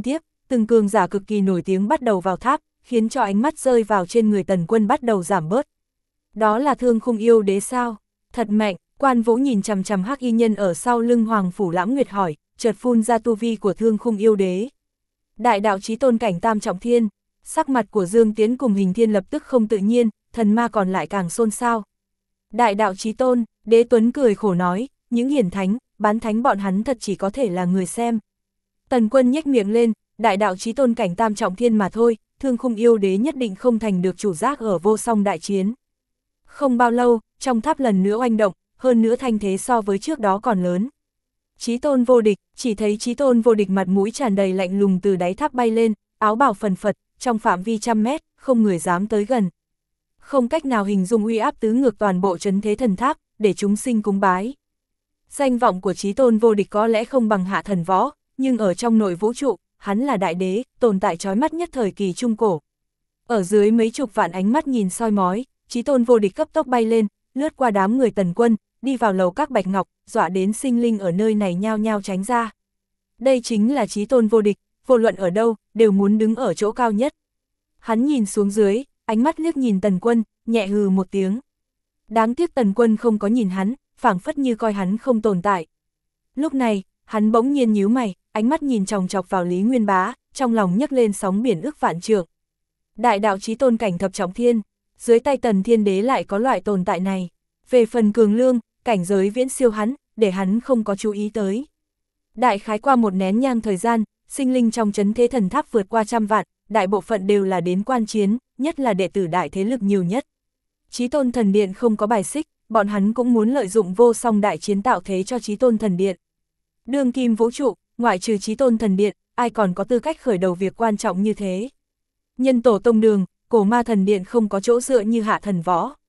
từng cường giả cực kỳ nổi tiếng bắt đầu vào tháp, khiến cho ánh mắt rơi vào trên người Tần Quân bắt đầu giảm bớt. Đó là Thương Khung Yêu Đế sao? Thật mạnh, Quan Vũ nhìn chằm chằm Hắc Y Nhân ở sau lưng Hoàng Phủ Lãm Nguyệt hỏi, chợt phun ra tu vi của Thương Khung Yêu Đế. Đại đạo chí tôn cảnh tam trọng thiên, sắc mặt của Dương Tiến cùng Hình Thiên lập tức không tự nhiên, thần ma còn lại càng xôn xao. Đại đạo chí tôn, Đế Tuấn cười khổ nói, những hiển thánh, bán thánh bọn hắn thật chỉ có thể là người xem. Tần Quân nhếch miệng lên, đại đạo chí tôn cảnh tam trọng thiên mà thôi, Thương Khung Yêu Đế nhất định không thành được chủ giác ở vô song đại chiến. Không bao lâu, trong tháp lần nữa oanh động, hơn nữa thanh thế so với trước đó còn lớn. Chí tôn vô địch, chỉ thấy chí tôn vô địch mặt mũi tràn đầy lạnh lùng từ đáy tháp bay lên, áo bào phần phật, trong phạm vi trăm mét, không người dám tới gần. Không cách nào hình dung uy áp tứ ngược toàn bộ trấn thế thần tháp, để chúng sinh cúng bái. Danh vọng của chí tôn vô địch có lẽ không bằng Hạ Thần Võ, nhưng ở trong nội vũ trụ, hắn là đại đế, tồn tại chói mắt nhất thời kỳ trung cổ. Ở dưới mấy chục vạn ánh mắt nhìn soi mói, chí tôn vô địch cấp tốc bay lên, lướt qua đám người Tần Quân, đi vào lầu các bạch ngọc, dọa đến sinh linh ở nơi này nhao nhao tránh ra. Đây chính là chí tôn vô địch, vô luận ở đâu, đều muốn đứng ở chỗ cao nhất. Hắn nhìn xuống dưới, ánh mắt liếc nhìn Tần Quân, nhẹ hừ một tiếng. Đáng tiếc Tần Quân không có nhìn hắn, phảng phất như coi hắn không tồn tại. Lúc này, hắn bỗng nhiên nhíu mày, ánh mắt nhìn chòng chọc vào Lý Nguyên Bá, trong lòng nhấc lên sóng biển ức vạn trượng. Đại đạo chí tôn cảnh thập trọng thiên, dưới tay Tần Thiên Đế lại có loại tồn tại này. Về phần cường lương, cảnh giới viễn siêu hắn, để hắn không có chú ý tới. Đại khái qua một nén nhang thời gian, sinh linh trong trấn thế thần tháp vượt qua 100 vạn, đại bộ phận đều là đến quan chiến, nhất là đệ tử đại thế lực nhiều nhất. Chí tôn thần điện không có bài xích, bọn hắn cũng muốn lợi dụng vô song đại chiến tạo thế cho chí tôn thần điện. Đương kim vũ trụ, ngoại trừ chí tôn thần điện, ai còn có tư cách khởi đầu việc quan trọng như thế. Nhân tổ tông đường, cổ ma thần điện không có chỗ dựa như Hạ Thần Võ.